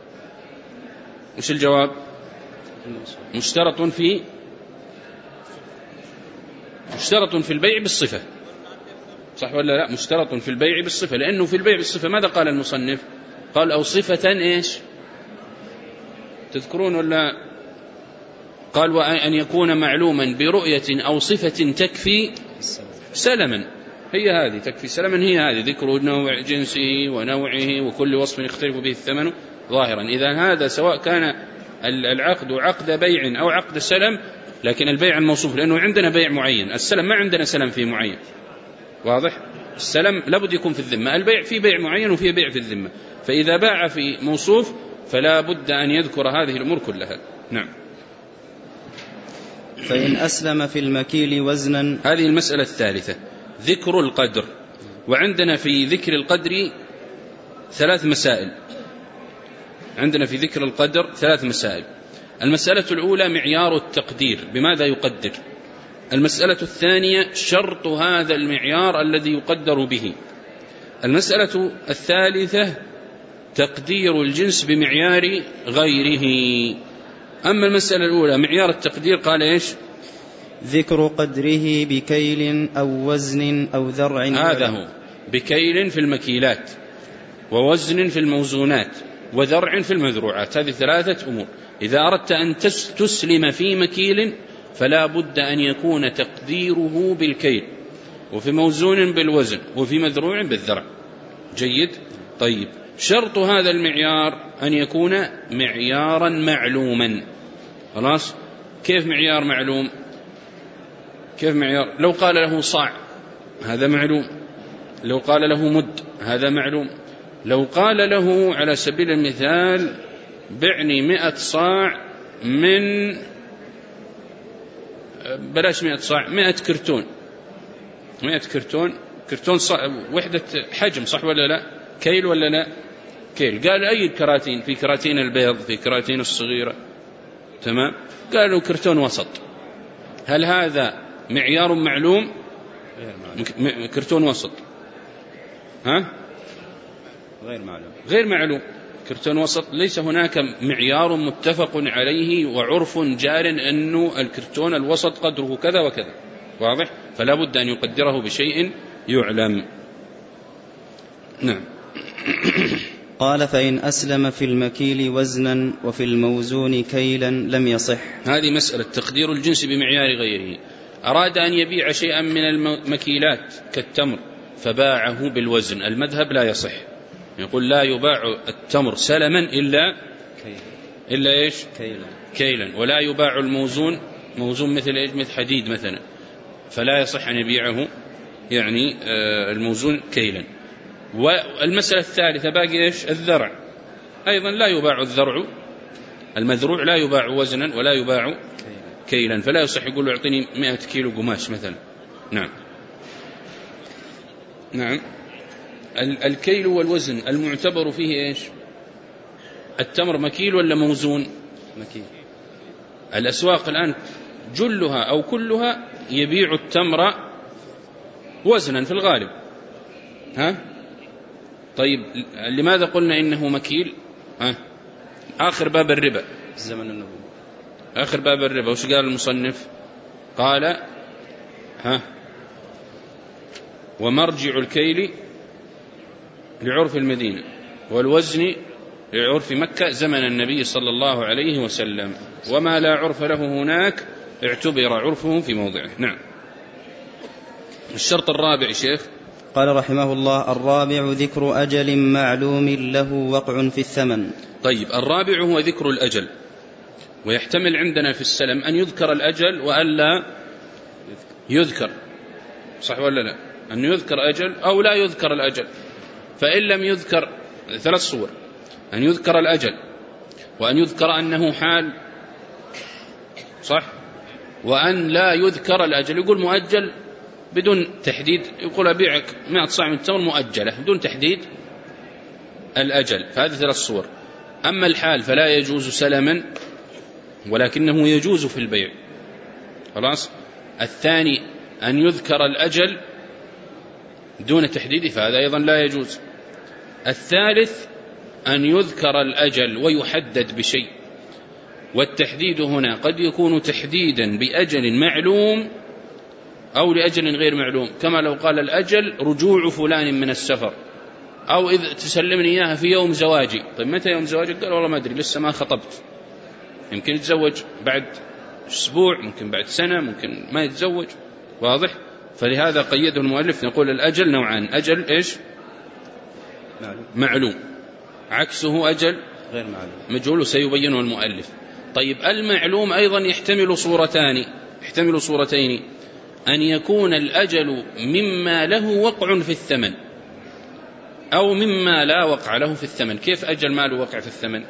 وش الجواب؟ مشترط مشترط في البيع بالصفة، صح ولا لا؟ مشترط في البيع بالصفة، لأنه في البيع بالصفة ماذا قال المصنف؟ قال أو صفة إيش؟ تذكرون ولا؟ قال وأن يكون معلوما برؤية أو صفة تكفي سلما، هي هذه تكفي سلما، هي هذه ذكر نوع جنسه ونوعه وكل وصف يختلف به الثمن ظاهرا. إذا هذا سواء كان العقد عقد بيع أو عقد سلم، لكن البيع الموصوف، لأنه عندنا بيع معين، السلم ما عندنا سلم فيه معين، واضح؟ السلم لابد يكون في الذمة، البيع في بيع معين وفي بيع في الذمة، فإذا باع في موصوف فلا بد أن يذكر هذه الأمور كلها. نعم. فإن أسلم في المكيل وزنا، هذه المسألة الثالثة، ذكر القدر. وعندنا في ذكر القدر ثلاث مسائل، عندنا في ذكر القدر ثلاث مسائل. المسألة الأولى معيار التقدير، بماذا يقدر؟ المسألة الثانية شرط هذا المعيار الذي يقدر به. المسألة الثالثة تقدير الجنس بمعيار غيره. أما المسألة الأولى معيار التقدير قال إيش؟ ذكر قدره بكيل أو وزن أو ذرع. هذا هو، بكيل في المكيلات، ووزن في الموزونات، وذرع في المذروعات، هذه ثلاثة أمور. إذا أردت أن تسلم في مكيل فلا بد أن يكون تقديره بالكيل، وفي موزون بالوزن، وفي مذروع بالذرع. جيد؟ طيب، شرط هذا المعيار أن يكون معيارا معلوما. خلاص؟ كيف معيار معلوم؟ كيف معيار؟ لو قال له صاع هذا معلوم، لو قال له مد هذا معلوم، لو قال له على سبيل المثال بعني 100 صاع من، بلاش 100 صاع، 100 كرتون، 100 كرتون، كرتون وحدة حجم، صح ولا لا؟ كيل ولا لا؟ كيل. قال أي كراتين؟ في كراتين البيض، في كراتين الصغيرة، تمام؟ قالوا كرتون وسط. هل هذا معيار معلوم؟ كرتون وسط، ها؟ غير معلوم، غير معلوم. كرتون وسط ليس هناك معيار متفق عليه وعرف جار أنه الكرتون الوسط قدره كذا وكذا، واضح؟ فلا بد أن يقدره بشيء يعلم. نعم. قال فإن أسلم في المكيل وزنا وفي الموزون كيلا لم يصح. هذه مسألة تقدير الجنس بمعيار غيره. أراد أن يبيع شيئا من المكيلات كالتمر فباعه بالوزن، المذهب لا يصح، يقول لا يباع التمر سلما إلا إيش؟ كيلا. ولا يباع الموزون، موزون مثل إيش؟ مثل حديد مثلا، فلا يصح أن يبيعه يعني الموزون كيلا. والمسألة الثالثة باقي إيش؟ الذرع، أيضا لا يباع الذرع، المذروع لا يباع وزنا ولا يباع كيلا، فلا يصح يقول له اعطيني 100 كيلو قماش مثلا. نعم. نعم. الكيل والوزن المعتبر فيه إيش؟ التمر مكيل ولا موزون؟ مكيل. الأسواق الآن جلها أو كلها يبيع التمر وزنا في الغالب، ها؟ طيب لماذا قلنا إنه مكيل؟ ها؟ آخر باب الربا، زمن النبوة، آخر باب الربا، وش قال المصنف؟ قال ها ومرجع الكيل لعرف المدينة والوزن لعرف مكة زمن النبي صلى الله عليه وسلم، وما لا عرف له هناك اعتبر عرفه في موضعه. نعم. الشرط الرابع شيخ. قال رحمه الله: الرابع ذكر أجل معلوم له وقع في الثمن. طيب، الرابع هو ذكر الأجل، ويحتمل عندنا في السلم أن يذكر الأجل وألا يذكر، صح ولا لا؟ أن يذكر أجل أو لا يذكر الأجل. فإن لم يذكر، ثلاث صور: أن يذكر الأجل، وأن يذكر أنه حال، صح، وأن لا يذكر الأجل، يقول مؤجل بدون تحديد، يقول أبيعك 100 صاع من التمر مؤجلة بدون تحديد الأجل، فهذه ثلاث صور. أما الحال فلا يجوز سلما ولكنه يجوز في البيع، خلاص. الثاني أن يذكر الأجل دون تحديد، فهذا أيضا لا يجوز. الثالث أن يذكر الأجل ويحدد بشيء، والتحديد هنا قد يكون تحديدا بأجل معلوم أو لأجل غير معلوم، كما لو قال الأجل رجوع فلان من السفر، أو إذ تسلمني إياها في يوم زواجي. طيب متى يوم زواجي؟ قال والله ما أدري، لسه ما خطبت، يمكن يتزوج بعد أسبوع، ممكن بعد سنة، ممكن ما يتزوج. واضح؟ فلهذا قيده المؤلف، نقول الأجل نوعان: أجل إيش؟ معلوم، عكسه أجل غير معلوم مجهول، سيبينه المؤلف. طيب المعلوم أيضا يحتمل صورتين: أن يكون الأجل مما له وقع في الثمن، أو مما لا وقع له في الثمن. كيف أجل ما له وقع في الثمن؟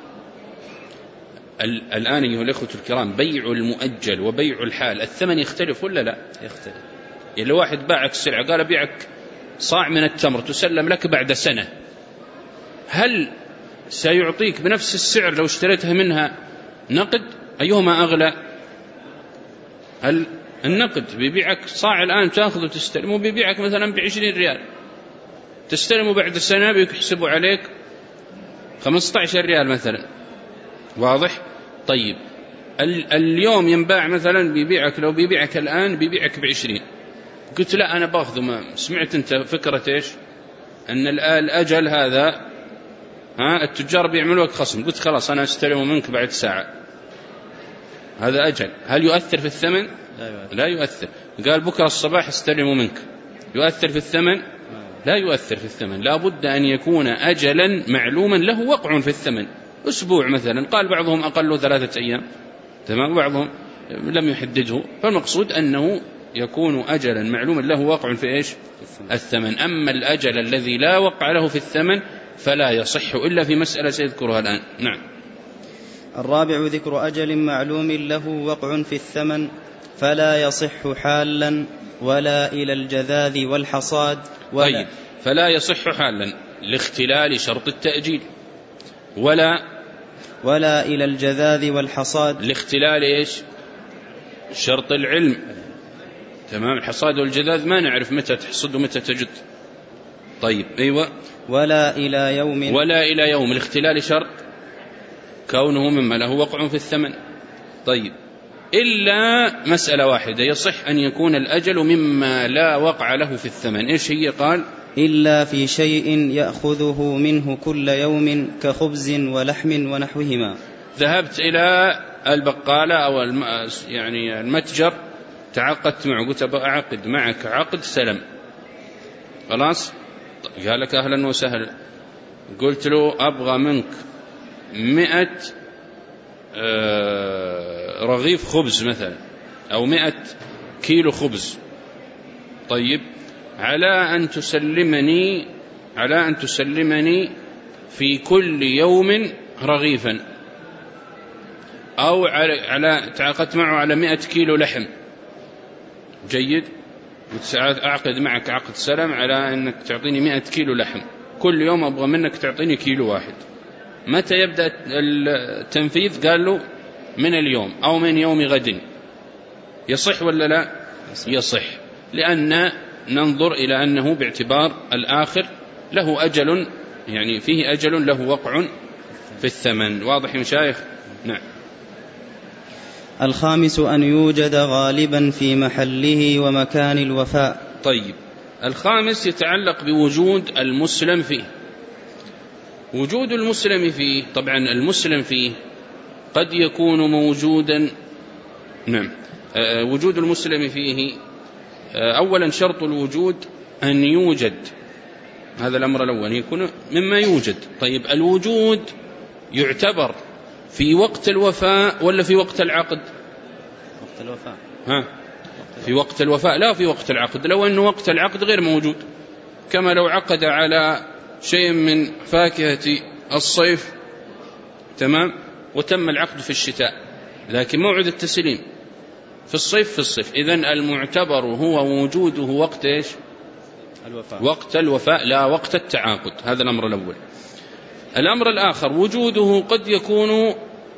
الآن أيها الأخوة الكرام، بيع المؤجل وبيع الحال الثمن يختلف ولا لا؟ يختلف. يعني لو واحد باعك السلعة قال أبيعك صاع من التمر تسلم لك بعد سنة، هل سيعطيك بنفس السعر لو اشتريتها منها نقد؟ أيهما أغلى؟ هل النقد بيبيعك صاع الآن تأخذ وتستلمه، بيبيعك مثلا ب20 ريال، تستلمه بعد سنة بيحسبوا عليك 15 ريال مثلا. واضح؟ طيب اليوم ينباع مثلا بيبيعك، لو بيبيعك الآن بيبيعك ب20، قلت لا أنا باخذه. ما سمعت أنت فكرة إيش؟ أن الأجل هذا التجار بيعملوا لك خصم، قلت خلاص أنا أستلمه منك بعد ساعة، هذا أجل. هل يؤثر في الثمن؟ لا يؤثر. قال بكرة الصباح استلمه منك، يؤثر في الثمن؟ لا يؤثر في الثمن. لا بد أن يكون أجلا معلوما له وقع في الثمن. أسبوع مثلا، قال بعضهم أقل 3 أيام، تمام، بعضهم لم يحدده. فالمقصود أنه يكون أجلا معلوما له وقع في إيش؟ الثمن. أما الأجل الذي لا وقع له في الثمن فلا يصح إلا في مسألة سيذكرها الآن. نعم. الرابع: ذكر أجل معلوم له وقع في الثمن، فلا يصح حالا ولا إلى الجذاذ والحصاد طيب، فلا يصح حالا لاختلال شرط التأجيل، ولا إلى الجذاذ والحصاد لاختلال إيش؟ شرط العلم. تمام. الحصاد والجذاذ ما نعرف متى تحصد ومتى تجد. طيب أيوة. ولا إلى يوم الاختلال شرط كونه مما له وقع في الثمن. طيب إلا مسألة واحدة، يصح أن يكون الأجل مما لا وقع له في الثمن. إيش هي؟ قال إلا في شيء يأخذه منه كل يوم كخبز ولحم ونحوهما. ذهبت إلى البقالة أو يعني المتجر، تعاقدت معه، قلت أعقد معك عقد سلم، خلاص، قال لك أهلا وسهلا. قلت له أبغى منك 100 رغيف خبز مثلا، أو 100 كيلو خبز. طيب على أن تسلمني في كل يوم رغيفا، أو تعاقدت معه على 100 كيلو لحم. جيد. أعقد معك عقد سلم على أنك تعطيني 100 كيلو لحم، كل يوم أبغى منك تعطيني كيلو واحد. متى يبدأ التنفيذ؟ قال له من اليوم أو من يوم غد. يصح ولا لا؟ يصح، لأن ننظر إلى أنه باعتبار الآخر له أجل، يعني فيه أجل له وقع في الثمن. واضح يا مشايخ؟ نعم. الخامس: أن يوجد غالبا في محله ومكان الوفاء. طيب الخامس يتعلق بوجود المسلم فيه. وجود المسلم فيه، طبعا المسلم فيه قد يكون موجودا. نعم. وجود المسلم فيه أولا شرط الوجود أن يوجد، هذا الأمر الأول، يكون مما يوجد. طيب الوجود يعتبر في وقت الوفاء ولا في وقت العقد؟ وقت الوفاء. في وقت الوفاء، لا في وقت العقد. لو أنه وقت العقد غير موجود، كما لو عقد على شيء من فاكهة الصيف، تمام، وتم العقد في الشتاء، لكن موعد التسليم في الصيف. إذن المعتبر هو وجوده وقت إيش؟ وقت الوفاء، لا وقت التعاقد. هذا الأمر الأول. الأمر الآخر وجوده قد يكون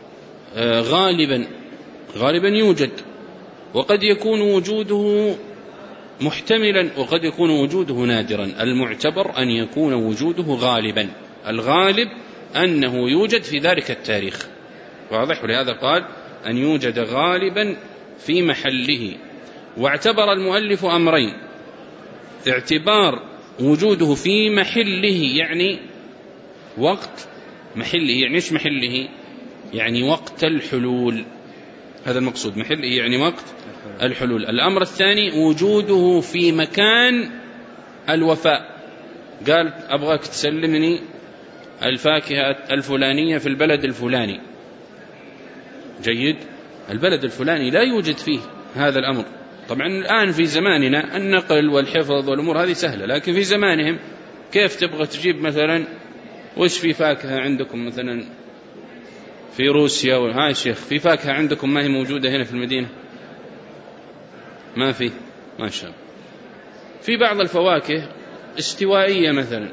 غالبا يوجد، وقد يكون وجوده محتملا، وقد يكون وجوده نادرا. المعتبر أن يكون وجوده غالبا، الغالب أنه يوجد في ذلك التاريخ. واضح؟ ولهذا قال أن يوجد غالبا في محله واعتبر المؤلف أمرين: اعتبار وجوده في محله، يعني وقت محله. يعني إيش محله؟ يعني وقت الحلول، هذا المقصود. محله يعني وقت الحلول. الأمر الثاني وجوده في مكان الوفاء. قال أبغاك تسلمني الفاكهة الفلانية في البلد الفلاني. جيد، البلد الفلاني لا يوجد فيه هذا الأمر. طبعا الآن في زماننا النقل والحفظ والأمور هذه سهلة، لكن في زمانهم كيف تبغى تجيب مثلا وش في فاكهة عندكم مثلا في روسيا؟ وهاي شيخ في فاكهة عندكم ما هي موجودة هنا في المدينة؟ ما في، ما شاء الله. في بعض الفواكه استوائية مثلا،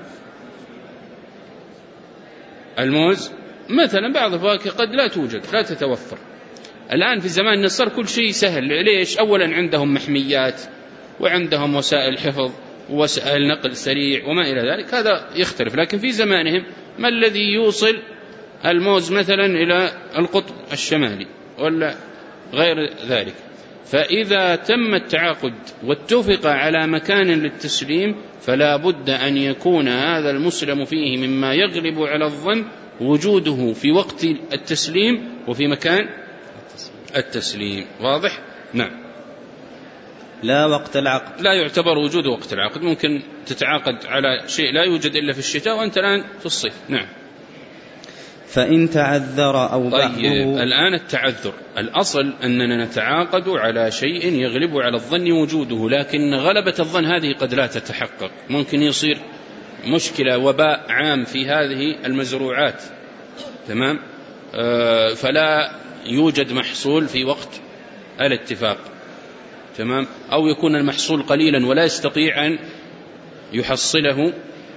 الموز مثلا، بعض الفواكه قد لا توجد، لا تتوفر. الآن في زماننا صار كل شيء سهل. ليش؟ أولا عندهم محميات، وعندهم وسائل حفظ ووسائل نقل سريع وما إلى ذلك، هذا يختلف. لكن في زمانهم ما الذي يوصل الموز مثلا إلى القطب الشمالي ولا غير ذلك؟ فإذا تم التعاقد واتفق على مكان للتسليم فلا بد أن يكون هذا المسلم فيه مما يغلب على الظن وجوده في وقت التسليم وفي مكان التسليم. واضح؟ نعم. لا وقت العقد، لا يعتبر وجود وقت العقد. ممكن تتعاقد على شيء لا يوجد إلا في الشتاء وأنت الآن في الصيف. نعم. فإن تعذر أو بعضه. طيب، الآن التعذر، الأصل أننا نتعاقد على شيء يغلب على الظن وجوده، لكن غلبة الظن هذه قد لا تتحقق. ممكن يصير مشكلة، وباء عام في هذه المزروعات، تمام، فلا يوجد محصول في وقت الاتفاق، تمام، أو يكون المحصول قليلا ولا يستطيع أن يحصله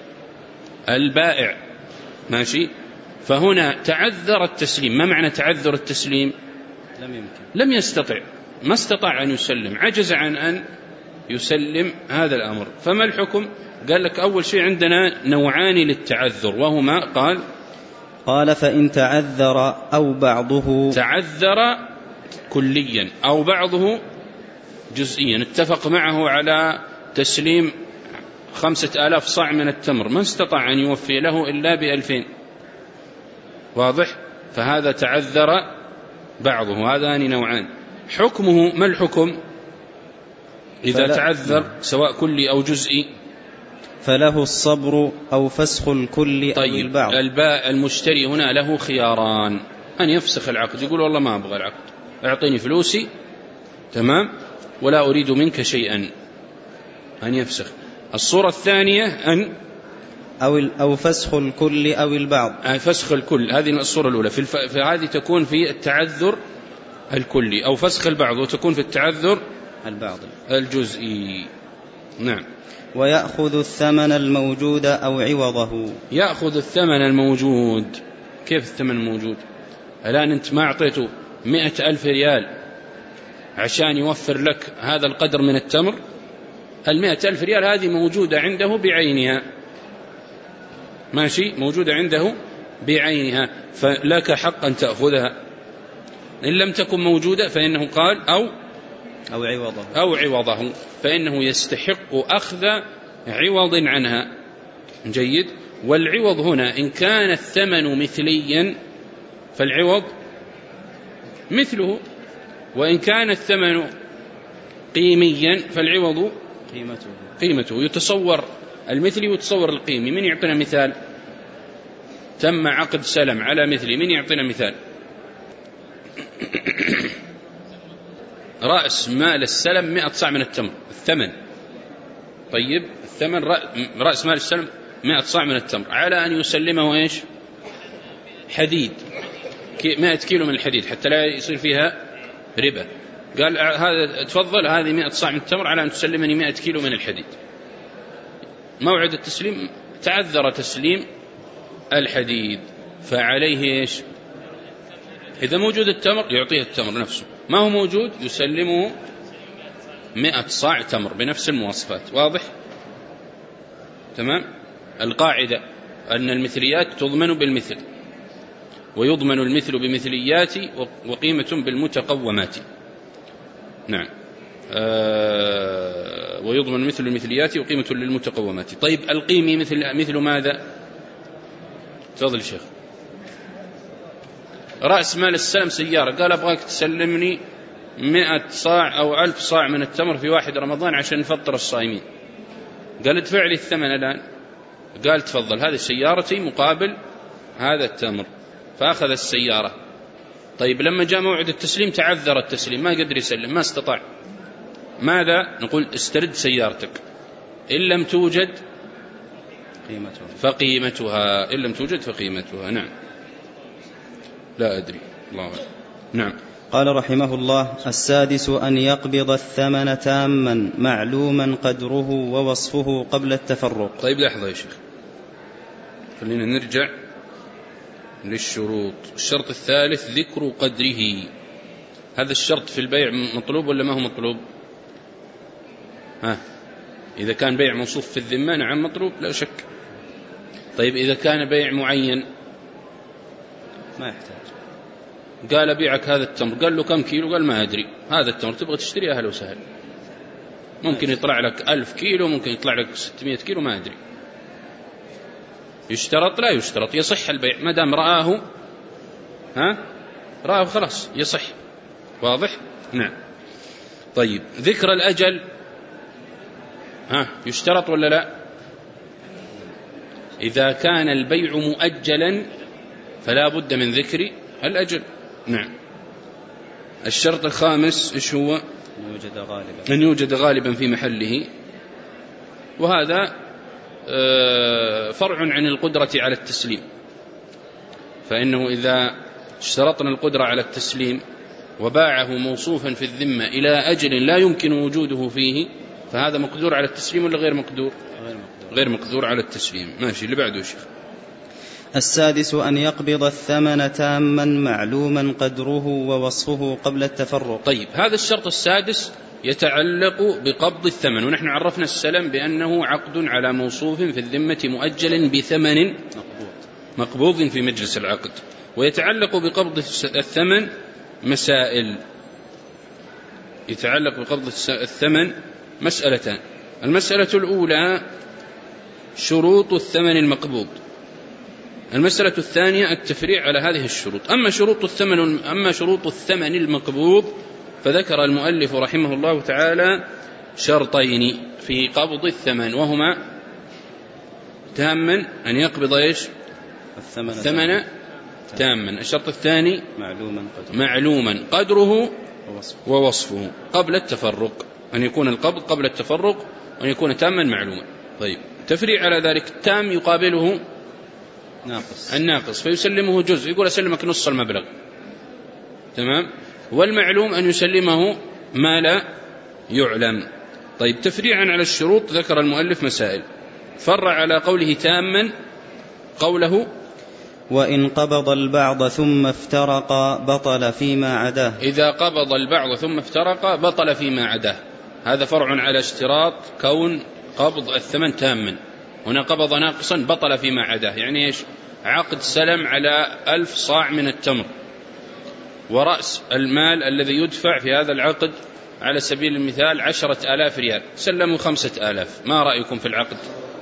البائع، ماشي. فهنا تعذر التسليم. ما معنى تعذر التسليم؟ لم يستطع، ما استطاع أن يسلم، عجز عن أن يسلم هذا الأمر. فما الحكم؟ قال لك أول شيء عندنا نوعان للتعذر، وهما قال فإن تعذر أو بعضه. تعذر كليا أو بعضه جزئيا. اتفق معه على تسليم 5000 صاع من التمر، ما استطاع أن يوفي له إلا ب2000. واضح؟ فهذا تعذر بعضه. هذان نوعان. حكمه ما الحكم إذا تعذر سواء كلي أو جزئي؟ فله الصبر أو فسخ الكل أو البعض. المشتري هنا له خياران: أن يفسخ العقد، يقول والله ما أبغى العقد، أعطيني فلوسي، تمام، ولا أريد منك شيئا، أن يفسخ. الصورة الثانية أو فسخ الكل أو البعض. فسخ الكل، هذه الصورة الأولى. فهذه تكون في التعذر الكلي، أو فسخ البعض، وتكون في التعذر البعض الجزئي. نعم. ويأخذ الثمن الموجود أو عوضه. يأخذ الثمن الموجود. كيف الثمن الموجود؟ الآن أنت ما أعطيته 100,000 ريال عشان يوفر لك هذا القدر من التمر. 100,000 ريال هذه موجودة عنده بعينها، ماشي، موجودة عنده بعينها، فلك حق أن تأخذها. إن لم تكن موجودة فإنه قال أو عوضه، فإنه يستحق أخذ عوض عنها. جيد. والعوض هنا إن كان الثمن مثليا فالعوض مثله، وإن كان الثمن قيميا فالعوض قيمته. يتصور المثلي ويتصور القيمي. من يعطينا مثال؟ تم عقد سلم على مثلي، من يعطينا مثال؟ رأس مال السلم 100 صاع من التمر، الثمن. طيب، الثمن رأس مال السلم 100 صاع من التمر، على أن يسلمه إيش؟ حديد، 100 كيلو من الحديد، حتى لا يصير فيها ربا. قال هذا تفضل، هذه 100 صاع من التمر على أن تسلمني 100 كيلو من الحديد. موعد التسليم تعذر تسليم الحديد، فعليه إيش؟ إذا موجود التمر يعطيه التمر نفسه، ما هو موجود يسلمه 100 صاع تمر بنفس المواصفات. واضح؟ تمام. القاعدة أن المثليات تضمن بالمثل، ويضمن المثل بمثليات، وقيمة بالمتقومات. نعم. ويضمن مثل المثليات وقيمة للمتقومات. طيب القيمي مثل ماذا؟ تفضل الشيخ. رأس مال السلم سيارة، قال أبغاك تسلمني 100 صاع أو 1000 صاع من التمر في 1 رمضان عشان نفطر الصائمين. قال ادفع لي الثمن الآن. قال تفضل، هذه سيارتي مقابل هذا التمر. فأخذ السيارة. طيب لما جاء موعد التسليم تعذر التسليم، ما قدر يسلم، ما استطاع. ماذا نقول؟ استرد سيارتك، إن لم توجد فقيمتها. إن لم توجد فقيمتها. نعم. لا أدري، الله أعلم. نعم. قال رحمه الله: السادس أن يقبض الثمن تاما معلوما قدره ووصفه قبل التفرق. طيب لحظة يا شيخ، خلينا نرجع للشروط. الشرط الثالث ذكر قدره. هذا الشرط في البيع مطلوب ولا ما هو مطلوب؟ إذا كان بيع موصوف في الذمة نعم مطلوب لا شك. طيب إذا كان بيع معين ما يحتاج. قال بيعك هذا التمر، قال له كم كيلو؟ قال ما أدري. هذا التمر تبغى تشتري أهلا وسهل، ممكن يطلع لك 1000 كيلو، ممكن يطلع لك 600 كيلو، ما أدري. يشترط؟ لا يشترط، يصح البيع ما دام رآه خلاص يصح. واضح؟ نعم. طيب ذكر الأجل يشترط ولا لا؟ إذا كان البيع مؤجلا فلا بد من ذكر الأجل. نعم. الشرط الخامس إيش هو؟ أن يوجد غالبا في محله، وهذا فرع عن القدرة على التسليم. فإنه إذا اشترطنا القدرة على التسليم وباعه موصوفا في الذمة إلى أجل لا يمكن وجوده فيه، فهذا مقدور على التسليم ولا غير مقدور؟ غير مقدور على التسليم. ماشي، اللي بعده شيخ. السادس أن يقبض الثمن تاما معلوما قدره ووصفه قبل التفرق. طيب هذا الشرط السادس يتعلق بقبض الثمن، ونحن عرفنا السلم بأنه عقد على موصوف في الذمة مؤجل بثمن مقبوض في مجلس العقد. ويتعلق بقبض الثمن مسائل. يتعلق بقبض الثمن مسألتان. المسألة الأولى شروط الثمن المقبوض. المسألة الثانية التفريع على هذه الشروط. أما شروط الثمن المقبوض فذكر المؤلف رحمه الله تعالى شرطين في قبض الثمن، وهما تاما، أن يقبض الثمن تاما. الشرط الثاني معلوما قدره ووصفه قبل التفرق، أن يكون القبض قبل التفرق وأن يكون تاما معلوما. طيب تفريع على ذلك، التام يقابله الناقص فيسلمه جزء، يقول أسلمك نص المبلغ، تمام. والمعلوم أن يسلمه ما لا يعلم. طيب تفريعا على الشروط ذكر المؤلف مسائل. فرع على قوله تاما قوله: وإن قبض البعض ثم افترق بطل فيما عداه. إذا قبض البعض ثم افترق بطل فيما عداه. هذا فرع على اشتراط كون قبض الثمن تاما. هنا قبض ناقصا بطل فيما عداه. يعني إيش؟ عقد سلم على 1000 صاع من التمر، ورأس المال الذي يدفع في هذا العقد على سبيل المثال 10,000 ريال، سلموا 5,000. ما رأيكم في العقد؟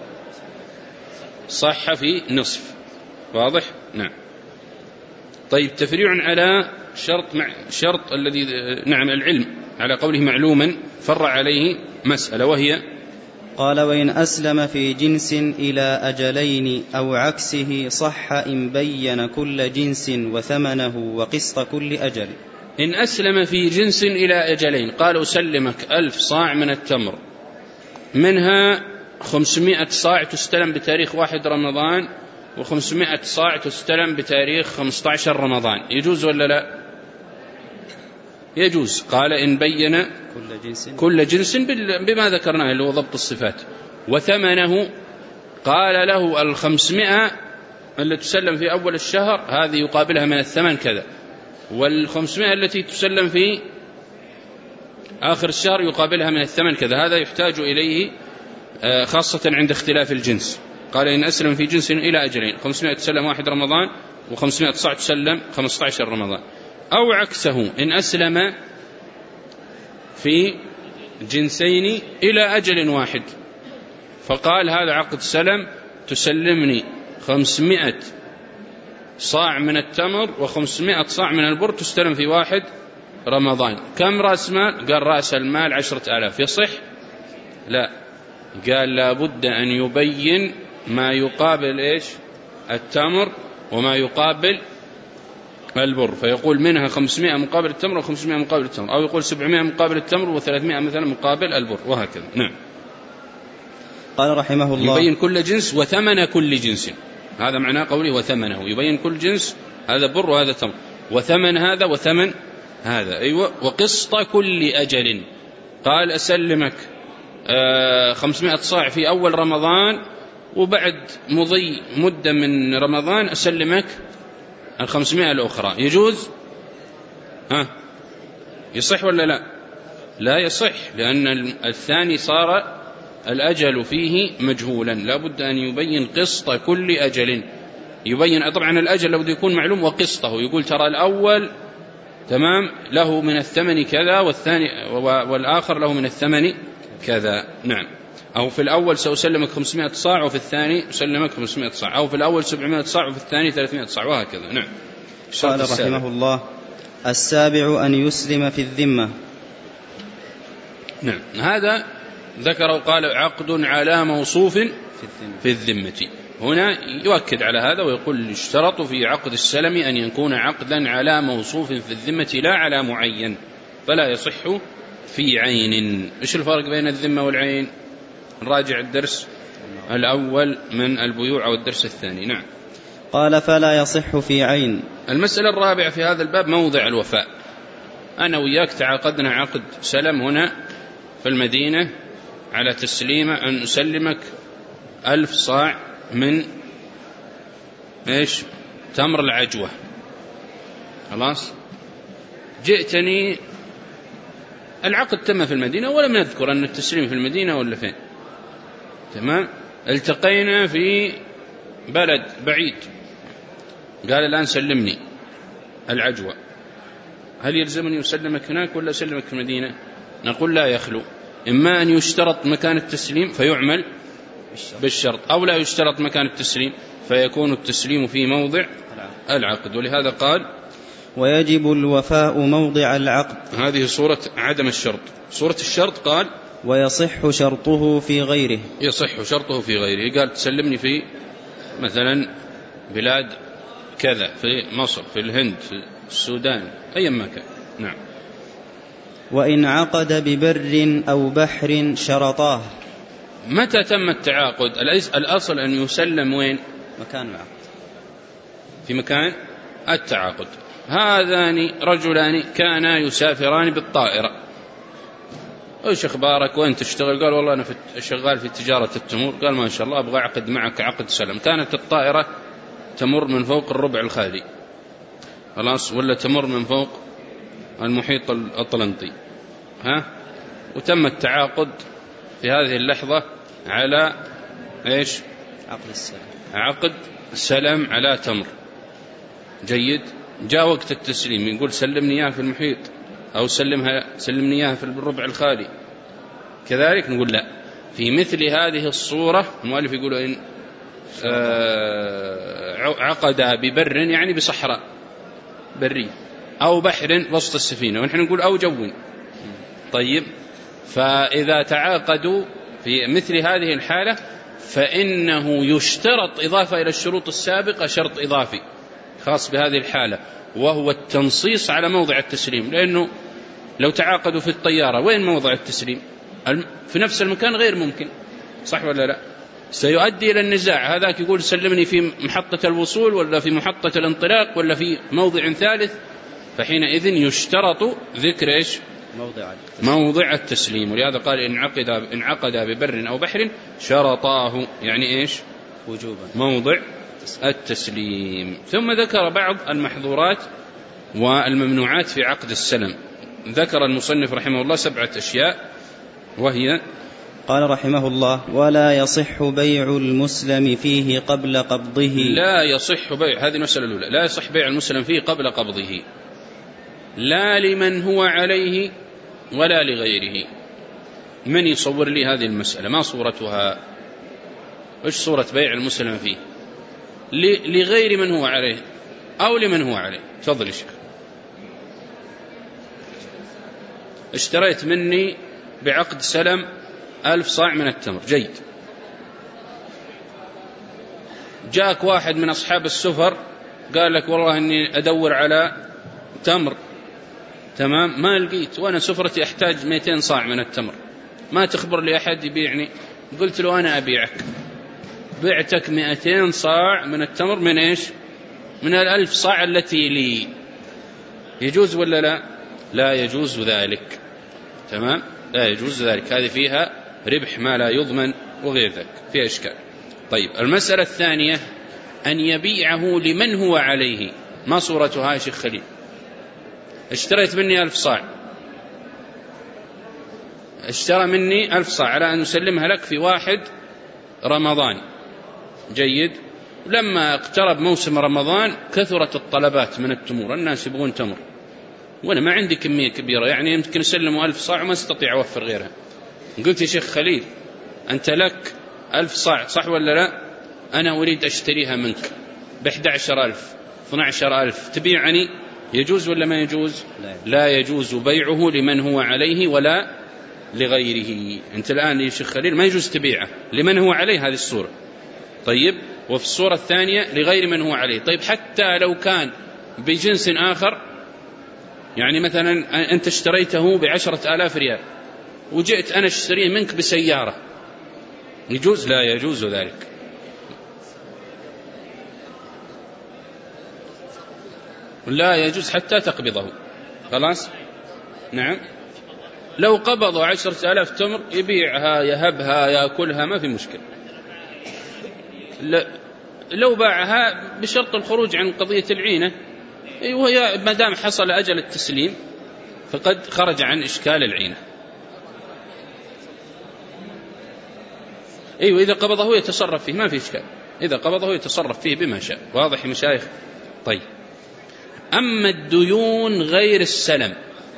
صح في نصف. واضح؟ نعم. طيب تفريع على شرط الذي العلم على قوله معلوما، فرع عليه مسألة وهي: قال: وإن أسلم في جنس إلى أجلين أو عكسه صح إن بين كل جنس وثمنه وقسط كل أجل. إن أسلم في جنس إلى أجلين، قال أسلمك 1000 صاع من التمر، منها 500 صاع تستلم بتاريخ 1 رمضان و500 صاع تستلم بتاريخ 15 رمضان، يجوز ولا لا؟ يجوز. قال إن بين كل جنس بما ذكرناه اللي هو ضبط الصفات، وثمنه قال له 500 التي تسلم في أول الشهر هذه يقابلها من الثمن كذا، 500 التي تسلم في آخر الشهر يقابلها من الثمن كذا. هذا يحتاج إليه خاصة عند اختلاف الجنس. قال إن أسلم في جنس إلى أجلين، 500 تسلم 1 رمضان و500 صاع تسلم 15 رمضان. أو عكسه، إن أسلم في جنسين إلى أجل واحد، فقال هذا عقد سلم، تسلمني 500 صاع من التمر و500 صاع من البر تستلم في 1 رمضان. كم رأس مال؟ قال رأس المال 10,000. يصح؟ لا، قال لابد أن يبين ما يقابل إيش؟ التمر وما يقابل البر، فيقول منها 500 مقابل التمر و500 مقابل التمر، أو يقول 700 مقابل التمر و300 مثلا مقابل البر، وهكذا. نعم. قال رحمه الله: يبين كل جنس وثمن كل جنس، هذا معناه قوله وثمنه، يبين كل جنس، هذا بر وهذا تمر، وثمن هذا وثمن هذا. أيوة. وقسط كل أجل، قال أسلمك 500 صاع في أول رمضان، وبعد مضي مدة من رمضان أسلمك 500 الأخرى، يجوز؟ يصح ولا لا؟ لا يصح، لأن الثاني صار الأجل فيه مجهولا، لا بد أن يبين قسط كل أجل، يبين طبعا الأجل لابد يكون معلوم وقسطه، يقول ترى الأول تمام له من الثمن كذا، والثاني والآخر له من الثمن كذا. نعم. أو في الأول سأسلمك 500 صاع وفي الثاني أسلمك 500 صاع، أو في الأول 700 صاع وفي الثاني 300 صاع، وهكذا. نعم. قال رحمه الله: السابع أن يسلم في الذمة. نعم. هذا ذكر وقال عقد على موصوف في الذمة، هنا يؤكد على هذا ويقول اشترط في عقد السلم أن يكون عقدا على موصوف في الذمة لا على معين، فلا يصح في عين. إيش الفرق بين الذمة والعين؟ نراجع الدرس الأول من البيوع أو الدرس الثاني. نعم. قال: فلا يصح في عين. المسألة الرابعة في هذا الباب موضع الوفاء. أنا وياك تعاقدنا عقد سلم هنا في المدينة على تسليمة أن أسلمك 1000 صاع من إيش؟ تمر العجوة. خلاص، جئتني، العقد تم في المدينة ولم نذكر أن التسليم في المدينة ولا فين، تمام. التقينا في بلد بعيد، قال الآن سلمني العجوة، هل يلزمني أسلمك هناك ولا أسلمك في المدينة؟ نقول لا يخلو، إما أن يشترط مكان التسليم فيعمل بالشرط، أو لا يشترط مكان التسليم فيكون التسليم في موضع العقد. ولهذا قال: ويجب الوفاء موضع العقد. هذه صورة عدم الشرط. صورة الشرط قال: ويصح شرطه في غيره. يصح شرطه في غيره، قال تسلمني في مثلا بلاد كذا، في مصر، في الهند، في السودان، أي مكان. نعم. وإن عقد ببر أو بحر شرطاه. متى تم التعاقد؟ الأصل أن يسلم وين؟ مكان العقد، في مكان التعاقد. هذان رجلان كانا يسافران بالطائرة، ايش اخبارك وين تشتغل؟ قال والله انا شغال في تجارة التمور. قال ما شاء الله، ابغى اعقد معك عقد سلم. كانت الطائرة تمر من فوق الربع الخالي، خلاص، ولا تمر من فوق المحيط الأطلنطي، وتم التعاقد في هذه اللحظة على ايش؟ عقد السلم على تمر. جيد. جاء وقت التسليم، يقول سلمني اياه في المحيط، أو سلمني إياها في الربع الخالي، كذلك نقول لا. في مثل هذه الصورة المؤلف يقول إن عقد ببر يعني بصحراء بري، أو بحر وسط السفينة، ونحن نقول أو جو. طيب، فإذا تعاقدوا في مثل هذه الحالة فإنه يشترط إضافة إلى الشروط السابقة، شرط إضافي خاص بهذه الحالة، وهو التنصيص على موضع التسليم. لأنه لو تعاقدوا في الطيارة، وين موضع التسليم؟ في نفس المكان غير ممكن، صح ولا لا؟ سيؤدي إلى النزاع، هذاك يقول سلمني في محطة الوصول، ولا في محطة الانطلاق، ولا في موضع ثالث، فحينئذ يشترط ذكر إيش؟ موضع التسليم. ولهذا قال إن عقد ببر أو بحر شرطاه، يعني إيش؟ وجوبا موضع التسليم. ثم ذكر بعض المحظورات والممنوعات في عقد السلم. ذكر المصنف رحمه الله 7 أشياء، وهي: قال رحمه الله: ولا يصح بيع المسلم فيه قبل قبضه. لا يصح بيع، هذه المسألة الأولى، لا يصح بيع المسلم فيه قبل قبضه، لا لمن هو عليه ولا لغيره. من يصور لي هذه المسألة؟ ما صورتها؟ إيش صورة بيع المسلم فيه لغير من هو عليه أو لمن هو عليه؟ تفضل يا شيخ. اشتريت مني بعقد سلم 1000 صاع من التمر، جيد. جاءك واحد من أصحاب السفر قال لك والله إني أدور على تمر، تمام، ما لقيت، وأنا سفرتي أحتاج 200 صاع من التمر، ما تخبر لي أحد يبيعني. قلت له أنا أبيعك، بعتك 200 صاع من التمر من إيش؟ من 1000 صاع التي لي. يجوز ولا لا؟ لا يجوز ذلك، تمام، لا يجوز ذلك، هذه فيها ربح ما لا يضمن وغير ذلك، فيها إشكال. طيب المسألة الثانية أن يبيعه لمن هو عليه، ما صورتها يا شيخ خليل؟ اشتريت مني 1000 صاع، اشترى مني 1000 صاع على أن أسلمها لك في 1 رمضان، جيد. لما اقترب موسم رمضان كثرت الطلبات من التمور، الناس يبغون تمر، وأنا ما عندي كمية كبيرة، يعني يمكن أسلمه 1000 صاع وما استطيع أوفر غيرها. قلت يا شيخ خليل أنت لك 1000 صاع صح ولا لا؟ أنا أريد أشتريها منك ب11,000 12,000، تبيعني؟ يجوز ولا ما يجوز؟ لا يجوز بيعه لمن هو عليه ولا لغيره. أنت الآن يا شيخ خليل ما يجوز تبيعه لمن هو عليه، هذه الصورة. طيب وفي الصورة الثانية لغير من هو عليه. طيب حتى لو كان بجنس آخر، يعني مثلا أنت اشتريته ب10,000 ريال وجئت أنا اشتريه منك بسيارة، يجوز؟ لا يجوز ذلك. لا يجوز حتى تقبضه، خلاص. نعم، لو قبضوا 10,000 تمر يبيعها يهبها يأكلها ما في مشكلة. لو باعها بشرط الخروج عن قضية العينة، وهي ما دام حصل أجل التسليم فقد خرج عن إشكال العينة. أيوة، إذا قبضه يتصرف فيه ما في إشكال، إذا قبضه يتصرف فيه بما شاء. واضح يا مشايخ؟ طيب أما الديون غير السلم،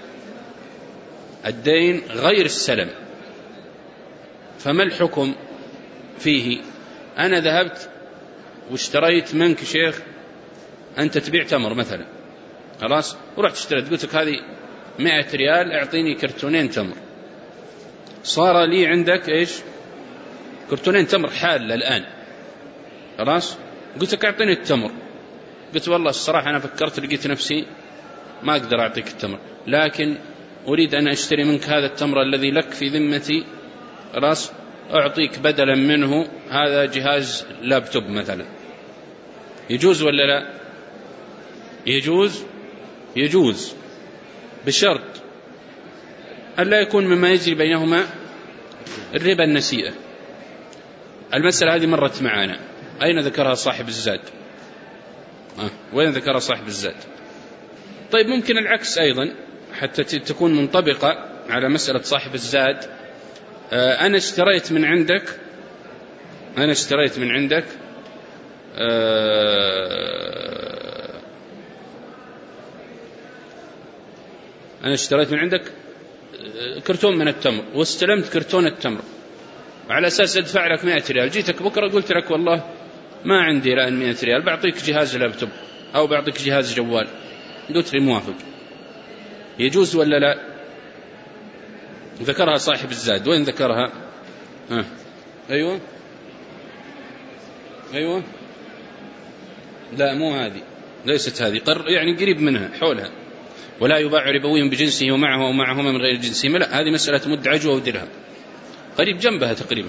الدين غير السلم، فما الحكم فيه؟ أنا ذهبت واشتريت منك شيخ، أنت تبيع تمر مثلا، خلاص، ورحت اشتريت، قلت لك هذه 100 ريال اعطيني كرتونين تمر. صار لي عندك إيش؟ كرتونين تمر حال الآن، خلاص. قلت لك اعطيني التمر، قلت والله الصراحة أنا فكرت لقيت نفسي ما أقدر أعطيك التمر، لكن أريد أن أشتري منك هذا التمر الذي لك في ذمتي، خلاص، أعطيك بدلا منه هذا جهاز لابتوب مثلا. يجوز ولا لا؟ يجوز، يجوز بشرط ألا يكون مما يجري بينهما الربا النسيئة. المسألة هذه مرت معنا، أين ذكرها صاحب الزاد؟ وين ذكرها صاحب الزاد؟ طيب ممكن العكس أيضا حتى تكون منطبقة على مسألة صاحب الزاد. أنا اشتريت من عندك كرتون من التمر، واستلمت كرتون التمر على أساس أدفع لك 100 ريال. جيتك بكرة قلت لك والله ما عندي الآن 100 ريال، بعطيك جهاز لابتوب أو بعطيك جهاز جوال. قلت لي موافق. يجوز ولا لا؟ ذكرها صاحب الزاد. وين ذكرها؟ أيوة لا مو هذه، ليست هذه، يعني قريب منها حولها. ولا يباع ربوي بجنسه ومعه ومعهما من غير جنسه، لا، هذه مسألة مد عجوة ودرهم، قريب جنبها تقريبا.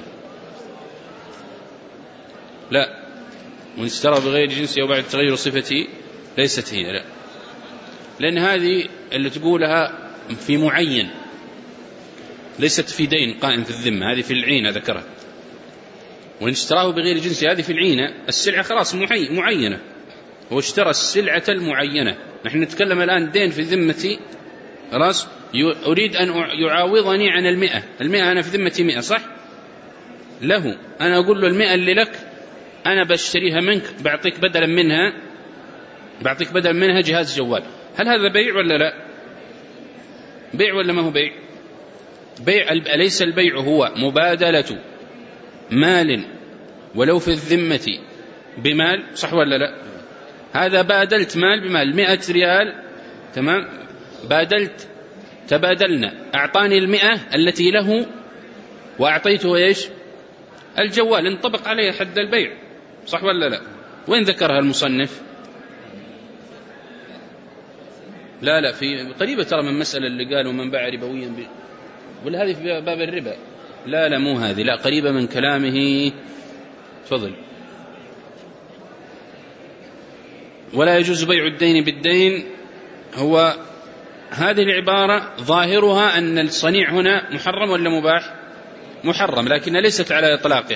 لا، وإن اشترى بغير جنسه وبعد تغير صفته ليست هي، لا، لأن هذه اللي تقولها في معين، ليست في دين قائم في الذمة، هذه في العينة ذكرها. وإن اشتراه بغير جنسه هذه في العينة، السلعة خلاص معينة، هو اشترى السلعة المعينة. نحن نتكلم الآن دين في ذمتي، خلاص، أريد أن يعاوضني عن 100 أنا في ذمتي 100 صح له، أنا أقول له 100 اللي لك أنا بشتريها منك، بعطيك بدلا منها جهاز جوال. هل هذا بيع ولا لا؟ بيع ولا ما هو بيع؟ أليس البيع هو مبادلة مال ولو في الذمة بمال، صح ولا لا؟ هذا بادلت مال بمال، 100 ريال، تمام، تبادلنا، أعطاني 100 التي له وأعطيته إيش؟ الجوال، انطبق عليه حد البيع، صح ولا لا؟ وين ذكرها المصنف؟ لا في قريبة ترى من مسألة اللي قالوا من باع ربويا ولا هذه في باب الربا؟ لا مو هذه، لا قريبة من كلامه. تفضل. ولا يجوز بيع الدين بالدين، هو هذه العبارة ظاهرها أن الصنيع هنا محرم ولا مباح؟ محرم، لكن ليست على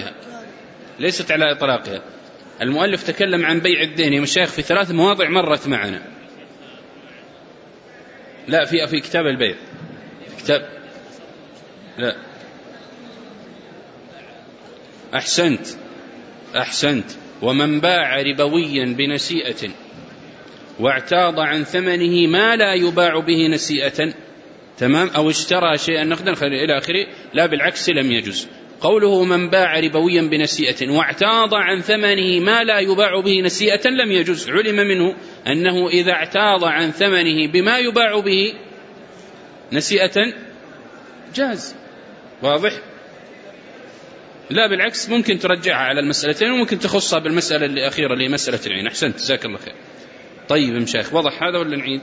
إطلاقها. المؤلف تكلم عن بيع الدين يا مشايخ في 3 مواضع مرت معنا. لا في كتاب البيع، كتاب، لا أحسنت. ومن باع ربويا بنسيئة واعتاض عن ثمنه ما لا يباع به نسيئة، تمام، أو اشترى شيئا نقدا إلى آخره، لا بالعكس لم يجوز. قوله من باع ربويا بنسيئة واعتاض عن ثمنه ما لا يباع به نسيئة لم يجوز، علم منه أنه إذا اعتاض عن ثمنه بما يباع به نسيئة جاز، واضح؟ لا بالعكس، ممكن ترجعها على المسألتين وممكن تخصها بالمسألة الأخيرة اللي هي مسألة العين. أحسنت، جزاك الله خير. طيب مشايخ، وضح هذا ولا نعيد؟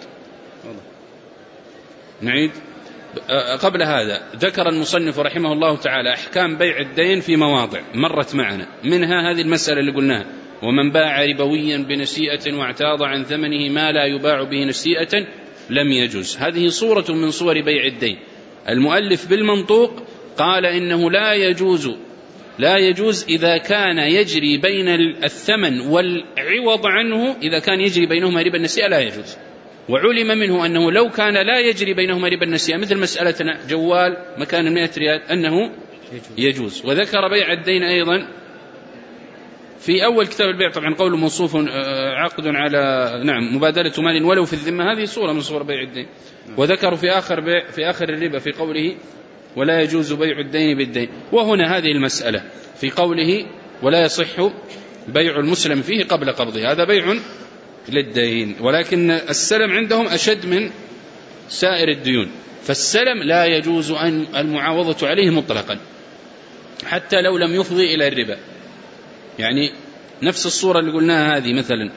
نعيد. قبل هذا ذكر المصنف رحمه الله تعالى أحكام بيع الدين في مواضع مرت معنا، منها هذه المسألة اللي قلناها: ومن باع ربويا بنسيئة واعتاض عن ثمنه ما لا يباع به نسيئة لم يجوز. هذه صورة من صور بيع الدين. المؤلف بالمنطوق قال إنه لا يجوز إذا كان يجري بين الثمن والعوض عنه، إذا كان يجري بينهما ربا النسيئة لا يجوز. وعلم منه أنه لو كان لا يجري بينهما ربا النسيئة مثل مسألتنا جوال مكان 100 ريال أنه يجوز. وذكر بيع الدين أيضا في أول كتاب البيع، طبعا قوله موصوف عقد على مبادلة مال ولو في الذمة، هذه صورة من صور بيع الدين. وذكر في آخر الربا في قوله ولا يجوز بيع الدين بالدين. وهنا هذه المسألة في قوله ولا يصح بيع المسلم فيه قبل قبضه، هذا بيع للدين، ولكن السلم عندهم أشد من سائر الديون، فالسلم لا يجوز أن المعاوضة عليه مطلقا حتى لو لم يفضي إلى الربا. يعني نفس الصورة اللي قلناها هذه، مثلا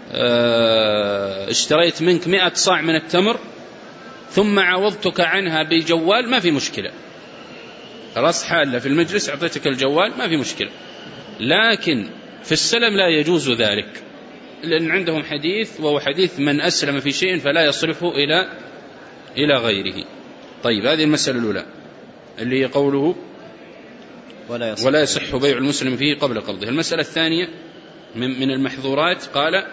اشتريت منك 100 صاع من التمر ثم عوضتك عنها بجوال، ما في مشكلة، خلاص حالة في المجلس أعطيتك الجوال ما في مشكلة. لكن في السلم لا يجوز ذلك، لأن عندهم حديث وهو حديث من أسلم في شيء فلا يصرفه إلى غيره. طيب هذه المسألة الأولى اللي هي قوله ولا يصح بيع المسلم فيه قبل قبضه. المسألة الثانية من المحظورات قال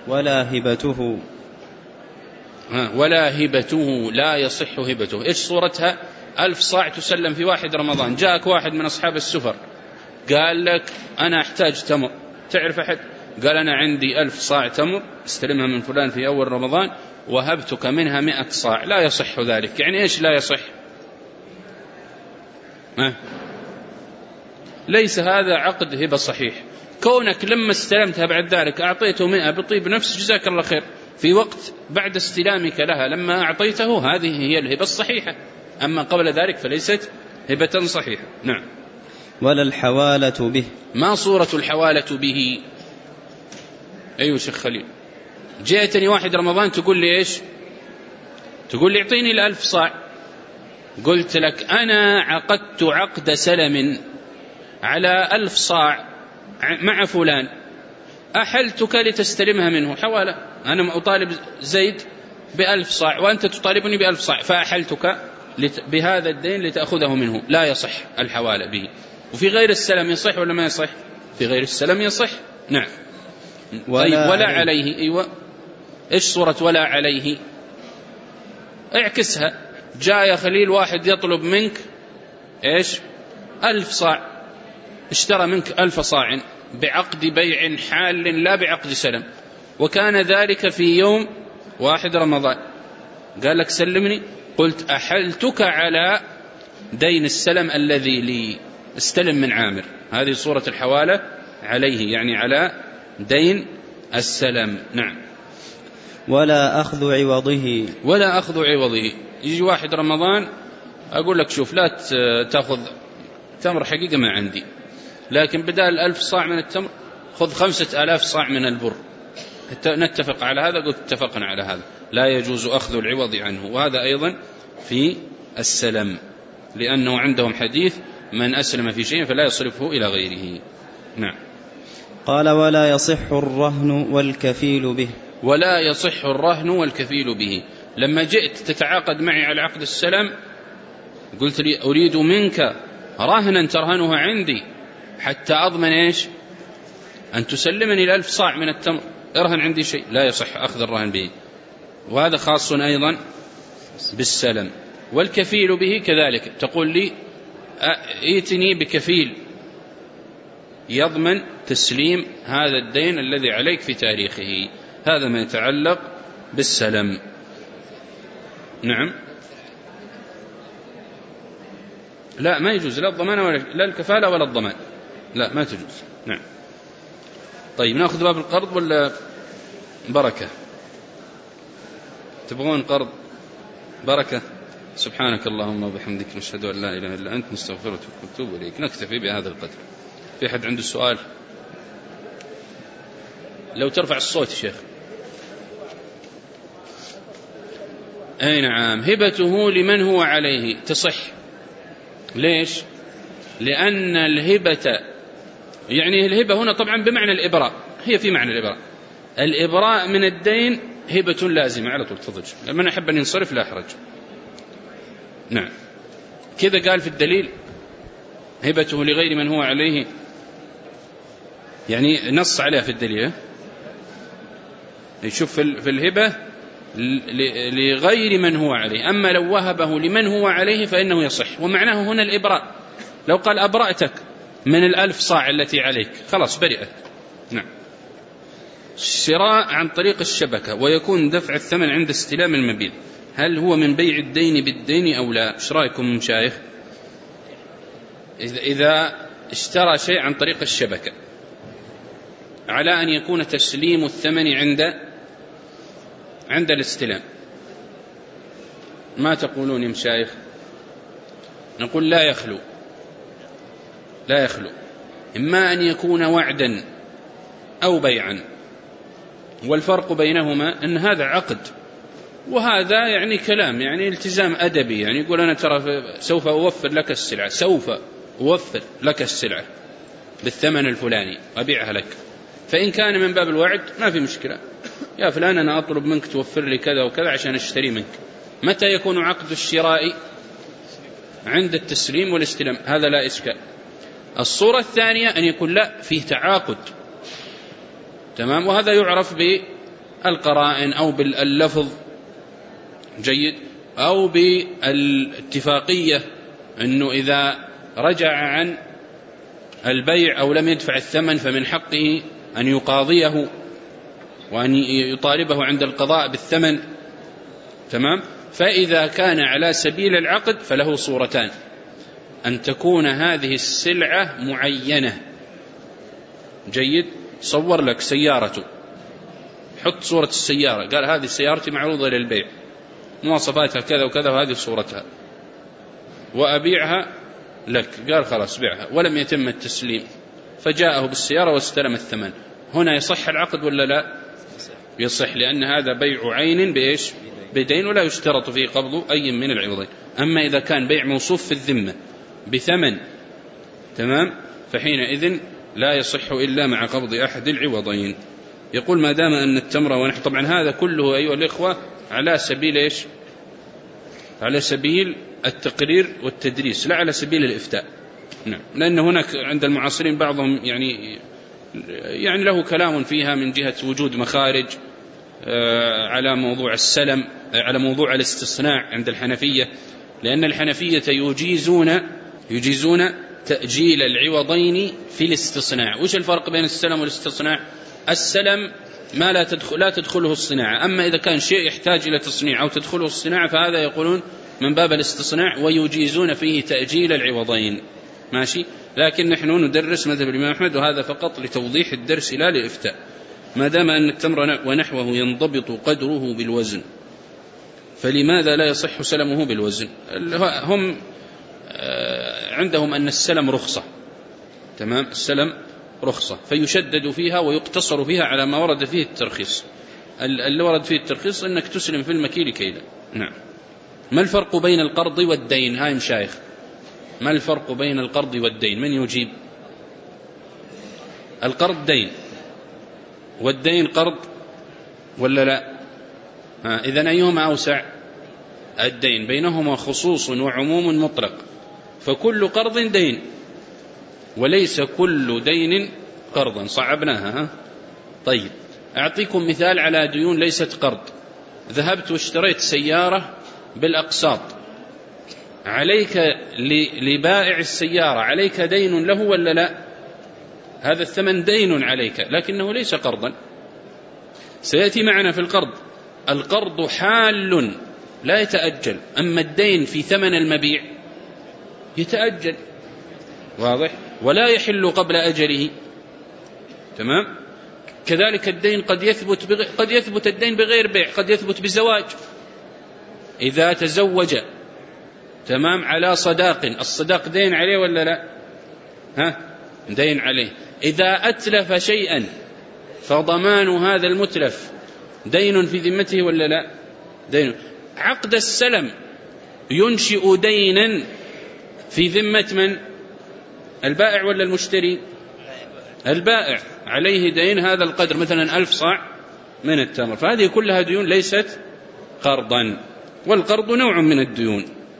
ولا هبته لا يصح هبته. إيش صورتها؟ 1000 صاع تسلم في 1 رمضان، جاءك واحد من أصحاب السفر قال لك أنا أحتاج تمر، تعرف أحد؟ قال أنا عندي 1000 صاع تمر استلمها من فلان في أول رمضان وهبتك منها 100 صاع، لا يصح ذلك. يعني إيش لا يصح؟ ليس هذا عقد هبة صحيح. كونك لما استلمتها بعد ذلك أعطيته 100 بطيب نفس، جزاك الله خير، في وقت بعد استلامك لها لما أعطيته، هذه هي الهبة الصحيحة. أما قبل ذلك فليست هبة صحيحة. نعم. ولا الحوالة به. ما صورة الحوالة به؟ أيوة شيخ خليل، جاءتني 1 رمضان تقول لي إيش؟ تقول لي اعطيني 1000 صاع، قلت لك أنا عقدت عقد سلم على 1000 صاع مع فلان، أحلتك لتستلمها منه حوالة، أنا أطالب زيد ب1000 صاع وأنت تطالبني ب1000 صاع، فأحلتك بهذا الدين لتأخذه منه، لا يصح الحوالة به. وفي غير السلم يصح ولا ما يصح؟ في غير السلم يصح. نعم. طيب ولا عليه. أيوة، إيش صورة ولا عليه؟ اعكسها. جاء يا خليل واحد يطلب منك إيش؟ 1000 صاع، اشترى منك 1000 صاع بعقد بيع حال لا بعقد سلم، وكان ذلك في يوم 1 رمضان، قال لك سلمني، قلت أحلتك على دين السلم الذي لي، استلم من عامر، هذه صورة الحوالة عليه، يعني على دين السلم. نعم. ولا أخذ عوضه، ولا أخذ عوضه. يجي واحد رمضان أقول لك شوف لا تأخذ تمر، حقيقة ما عندي، لكن بدال 1000 صاع من التمر خذ 5000 صاع من البر، نتفق على هذا. قلت اتفقنا على هذا، لا يجوز أخذ العوض عنه. وهذا أيضا في السلم، لأنه عندهم حديث من أسلم في شيء فلا يصرفه إلى غيره. نعم. قال ولا يصح الرهن والكفيل به. ولا يصح الرهن والكفيل به. لما جئت تتعاقد معي على عقد السلم قلت لي أريد منك رهنا ترهنها عندي حتى أضمن إيش؟ أن تسلمني 1000 صاع من التمر، ارهن عندي شيء، لا يصح أخذ الرهن به. وهذا خاص أيضا بالسلم. والكفيل به كذلك، تقول لي ائتني بكفيل يضمن تسليم هذا الدين الذي عليك في تاريخه. هذا ما يتعلق بالسلم. نعم. لا ما يجوز، لا الضمان ولا لا الكفالة ولا الضمان، لا ما تجوز. نعم. طيب نأخذ باب القرض ولا بركة؟ تبغون قرض بركة؟ سبحانك اللهم وبحمدك، نشهد أن لا إله إلا أنت، نستغفرك ونتوب إليك. نكتفي بهذا القدر. في أحد عنده سؤال؟ لو ترفع الصوت يا شيخ. أي نعم. هبته لمن هو عليه تصح. ليش؟ لأن الهبة، يعني الهبة هنا طبعا بمعنى الإبراء، هي في معنى الإبراء. الإبراء من الدين هبة لازمة على طول. تفضل. من أحب أن ينصرف لا أحرج. نعم. كذا قال في الدليل هبته لغير من هو عليه، يعني نص عليها في الدليل. يشوف في الهبة لغير من هو عليه، أما لو وهبه لمن هو عليه فإنه يصح. ومعناه هنا الإبراء. لو قال أبرأتك من 1000 صاع التي عليك خلاص برئت. نعم. الشراء عن طريق الشبكة ويكون دفع الثمن عند استلام المبيع، هل هو من بيع الدين بالدين أو لا؟ ايش رأيكم مشايخ؟ إذا اشترى شيء عن طريق الشبكة على أن يكون تسليم الثمن عند الاستلام، ما تقولون يا مشايخ؟ نقول لا يخلو إما أن يكون وعدا أو بيعا، والفرق بينهما أن هذا عقد وهذا يعني كلام، يعني التزام أدبي، يعني يقول أنا ترى سوف أوفر لك السلعة بالثمن الفلاني أبيعها لك. فإن كان من باب الوعد ما في مشكلة، يا فلان أنا أطلب منك توفر لي كذا وكذا عشان أشتري منك. متى يكون عقد الشراء؟ عند التسليم والاستلام، هذا لا إشكال. الصورة الثانية أن يكون لا فيه تعاقد، تمام، وهذا يعرف بالقرائن أو باللفظ، جيد، أو بالاتفاقية، أنه إذا رجع عن البيع أو لم يدفع الثمن فمن حقه أن يقاضيه وأن يطالبه عند القضاء بالثمن، تمام. فإذا كان على سبيل العقد فله صورتان: أن تكون هذه السلعة معينة، جيد، صور لك سيارته، حط صورة السيارة، قال هذه سيارتي معروضة للبيع، مواصفاتها كذا وكذا وهذه صورتها، وأبيعها لك، قال خلاص بيعها، ولم يتم التسليم، فجاءه بالسيارة واستلم الثمن. هنا يصح العقد ولا لا؟ يصح، لأن هذا بيع عين بإيش؟ بدين، ولا يشترط فيه قبض أي من العوضين. أما إذا كان بيع موصوف في الذمة بثمن، تمام، فحينئذ لا يصح إلا مع قبض أحد العوضين. يقول ما دام أن التمر ونحن، طبعا هذا كله أيها الإخوة على سبيل إيش؟ على سبيل التقرير والتدريس، لا على سبيل الإفتاء. نعم. لأن هناك عند المعاصرين بعضهم يعني له كلام فيها من جهة وجود مخارج على موضوع السلم، على موضوع الاستصناع عند الحنفية، لأن الحنفية يجيزون تأجيل العوضين في الاستصناع. وش الفرق بين السلم والاستصناع؟ السلم ما لا تدخله الصناعة، أما إذا كان شيء يحتاج إلى تصنيع أو تدخله الصناعة فهذا يقولون من باب الاستصناع ويجيزون فيه تأجيل العوضين. ماشي، لكن نحن ندرس مذهب الإمام أحمد، وهذا فقط لتوضيح الدرس لا للإفتاء. ما دام أن التمر ونحوه ينضبط قدره بالوزن، فلماذا لا يصح سلمه بالوزن؟ هم عندهم أن السلم رخصة، تمام، السلم رخصة، فيشدد فيها ويقتصر فيها على ما ورد فيه الترخيص. اللي ورد فيه الترخيص أنك تسلم في المكيل كيلا. نعم. ما الفرق بين القرض والدين؟ هاي مشايخ، ما الفرق بين القرض والدين؟ من يجيب؟ القرض دين والدين قرض ولا لا؟ إذن أيهما أوسع؟ الدين، بينهما خصوص وعموم مطلق، فكل قرض دين وليس كل دين قرضا. صعبناها. طيب، أعطيكم مثال على ديون ليست قرض. ذهبت واشتريت سيارة بالأقساط، عليك لبائع السيارة عليك دين له ولا لا؟ هذا الثمن دين عليك لكنه ليس قرضا. سيأتي معنا في القرض، القرض حال لا يتأجل، أما الدين في ثمن المبيع يتأجل، واضح، ولا يحل قبل أجله. تمام. كذلك الدين قد يثبت الدين بغير بيع، قد يثبت بزواج. إذا تزوج، تمام، على صداق، الصداق دين عليه ولا لا؟ دين عليه. إذا أتلف شيئا فضمان هذا المتلف دين في ذمته ولا لا؟ دين. عقد السلم ينشئ دينا في ذمة من؟ البائع ولا المشتري؟ البائع، عليه دين هذا القدر، مثلا 1000 صاع من التمر، فهذه كلها ديون ليست قرضا، والقرض نوع من الديون.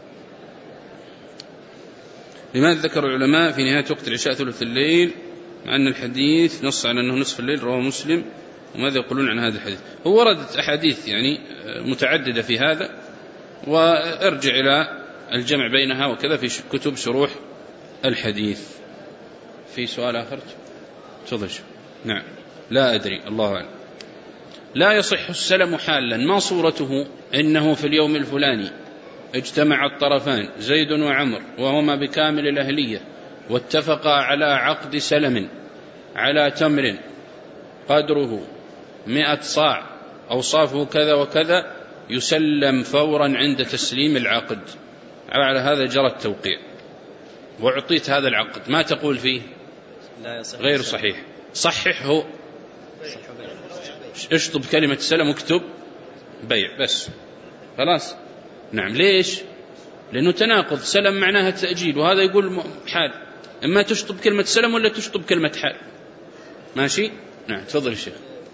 لماذا ذكر العلماء في نهاية وقت العشاء ثلث الليل مع أن الحديث نص على أنه نصف الليل؟ رواه مسلم. وماذا يقولون عن هذا الحديث؟ هو وردت أحاديث يعني متعددة في هذا، وارجع إلى الجمع بينها وكذا في كتب شروح الحديث. في سؤال آخر؟ تفضل. نعم. لا أدري، الله أعلم. لا يصح السلم حالا، ما صورته؟ إنه في اليوم الفلاني اجتمع الطرفان زيد وعمر وهما بكامل الأهلية واتفقا على عقد سلم على تمر قدره 100 صاع أوصافه كذا وكذا، يسلم فورا عند تسليم العقد. على هذا جرى التوقيع وأعطيت هذا العقد، ما تقول فيه؟ غير صحيح. صححه، اشطب كلمة سلم واكتب بيع بس، خلاص. نعم. ليش؟ لأنه تناقض، سلم معناها تأجيل، وهذا يقول حال، إما تشطب كلمة سلم ولا تشطب كلمة حال. ماشي. نعم. تفضل الشيخ.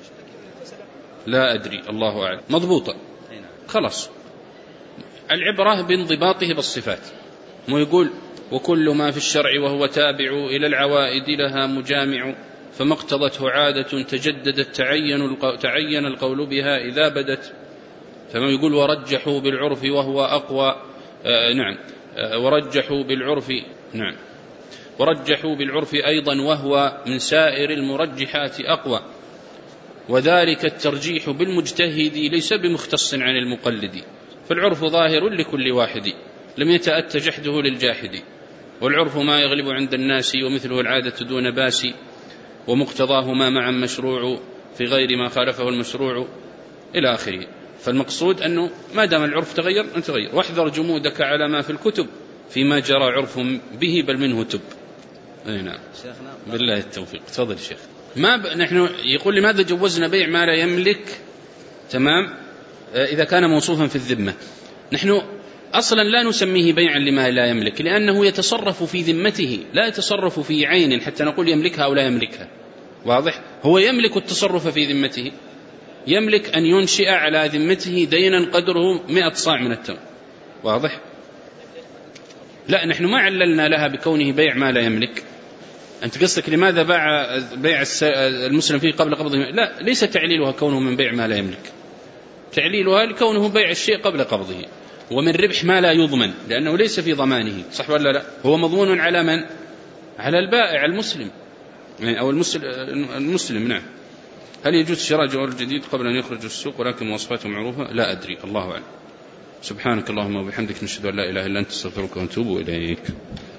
لا أدري، الله أعلم. مضبوطة، خلاص. العبرة بانضباطه بالصفات، مو يقول وكل ما في الشرع وهو تابع إلى العوائد لها مجامع، فما اقتضته عادة تجددت تعين القول بها إذا بدت. فما يقول ورجحوا بالعرف وهو أقوى. نعم. ورجحوا بالعرف. نعم. ورجحوا بالعرف أيضا وهو من سائر المرجحات أقوى، وذلك الترجيح بالمجتهد ليس بمختص عن المقلد، فالعرف ظاهر لكل واحد لم يتأت جحده للجاحد، والعرف ما يغلب عند الناس ومثله العادة دون باس، ومقتضاهما معا مشروع في غير ما خالفه المشروع إلى آخره. فالمقصود أنه ما دام العرف تغير أن تغير، واحذر جمودك على ما في الكتب فيما جرى عرف به بل منه تب. نعم. بالله التوفيق. تفضل الشيخ. نحن يقول لماذا جوزنا بيع ما لا يملك؟ تمام. إذا كان موصوفا في الذمة، نحن أصلا لا نسميه بيعا لما لا يملك، لأنه يتصرف في ذمته لا يتصرف في عين حتى نقول يملكها أو لا يملكها. واضح؟ هو يملك التصرف في ذمته، يملك أن ينشئ على ذمته دينا قدره 100 صاع من التمر. واضح؟ لا، نحن ما عللنا لها بكونه بيع ما لا يملك. أنت قصدك لماذا بيع المسلم فيه قبل قبضه؟ لا، ليس تعليلها كونه من بيع ما لا يملك، تعليلها لكونه بيع الشيء قبل قبضه، ومن ربح ما لا يضمن لأنه ليس في ضمانه. صح ولا لا؟ هو مضمون على من؟ على البائع المسلم أو المسلم. نعم. هل يجوز شراء جوال جديد قبل أن يخرج السوق ولكن مواصفاته معروفة؟ لا أدري، الله أعلم. سبحانك اللهم وبحمدك، نشهد أن لا إله إلا أنت، نستغفرك ونتوب إليك.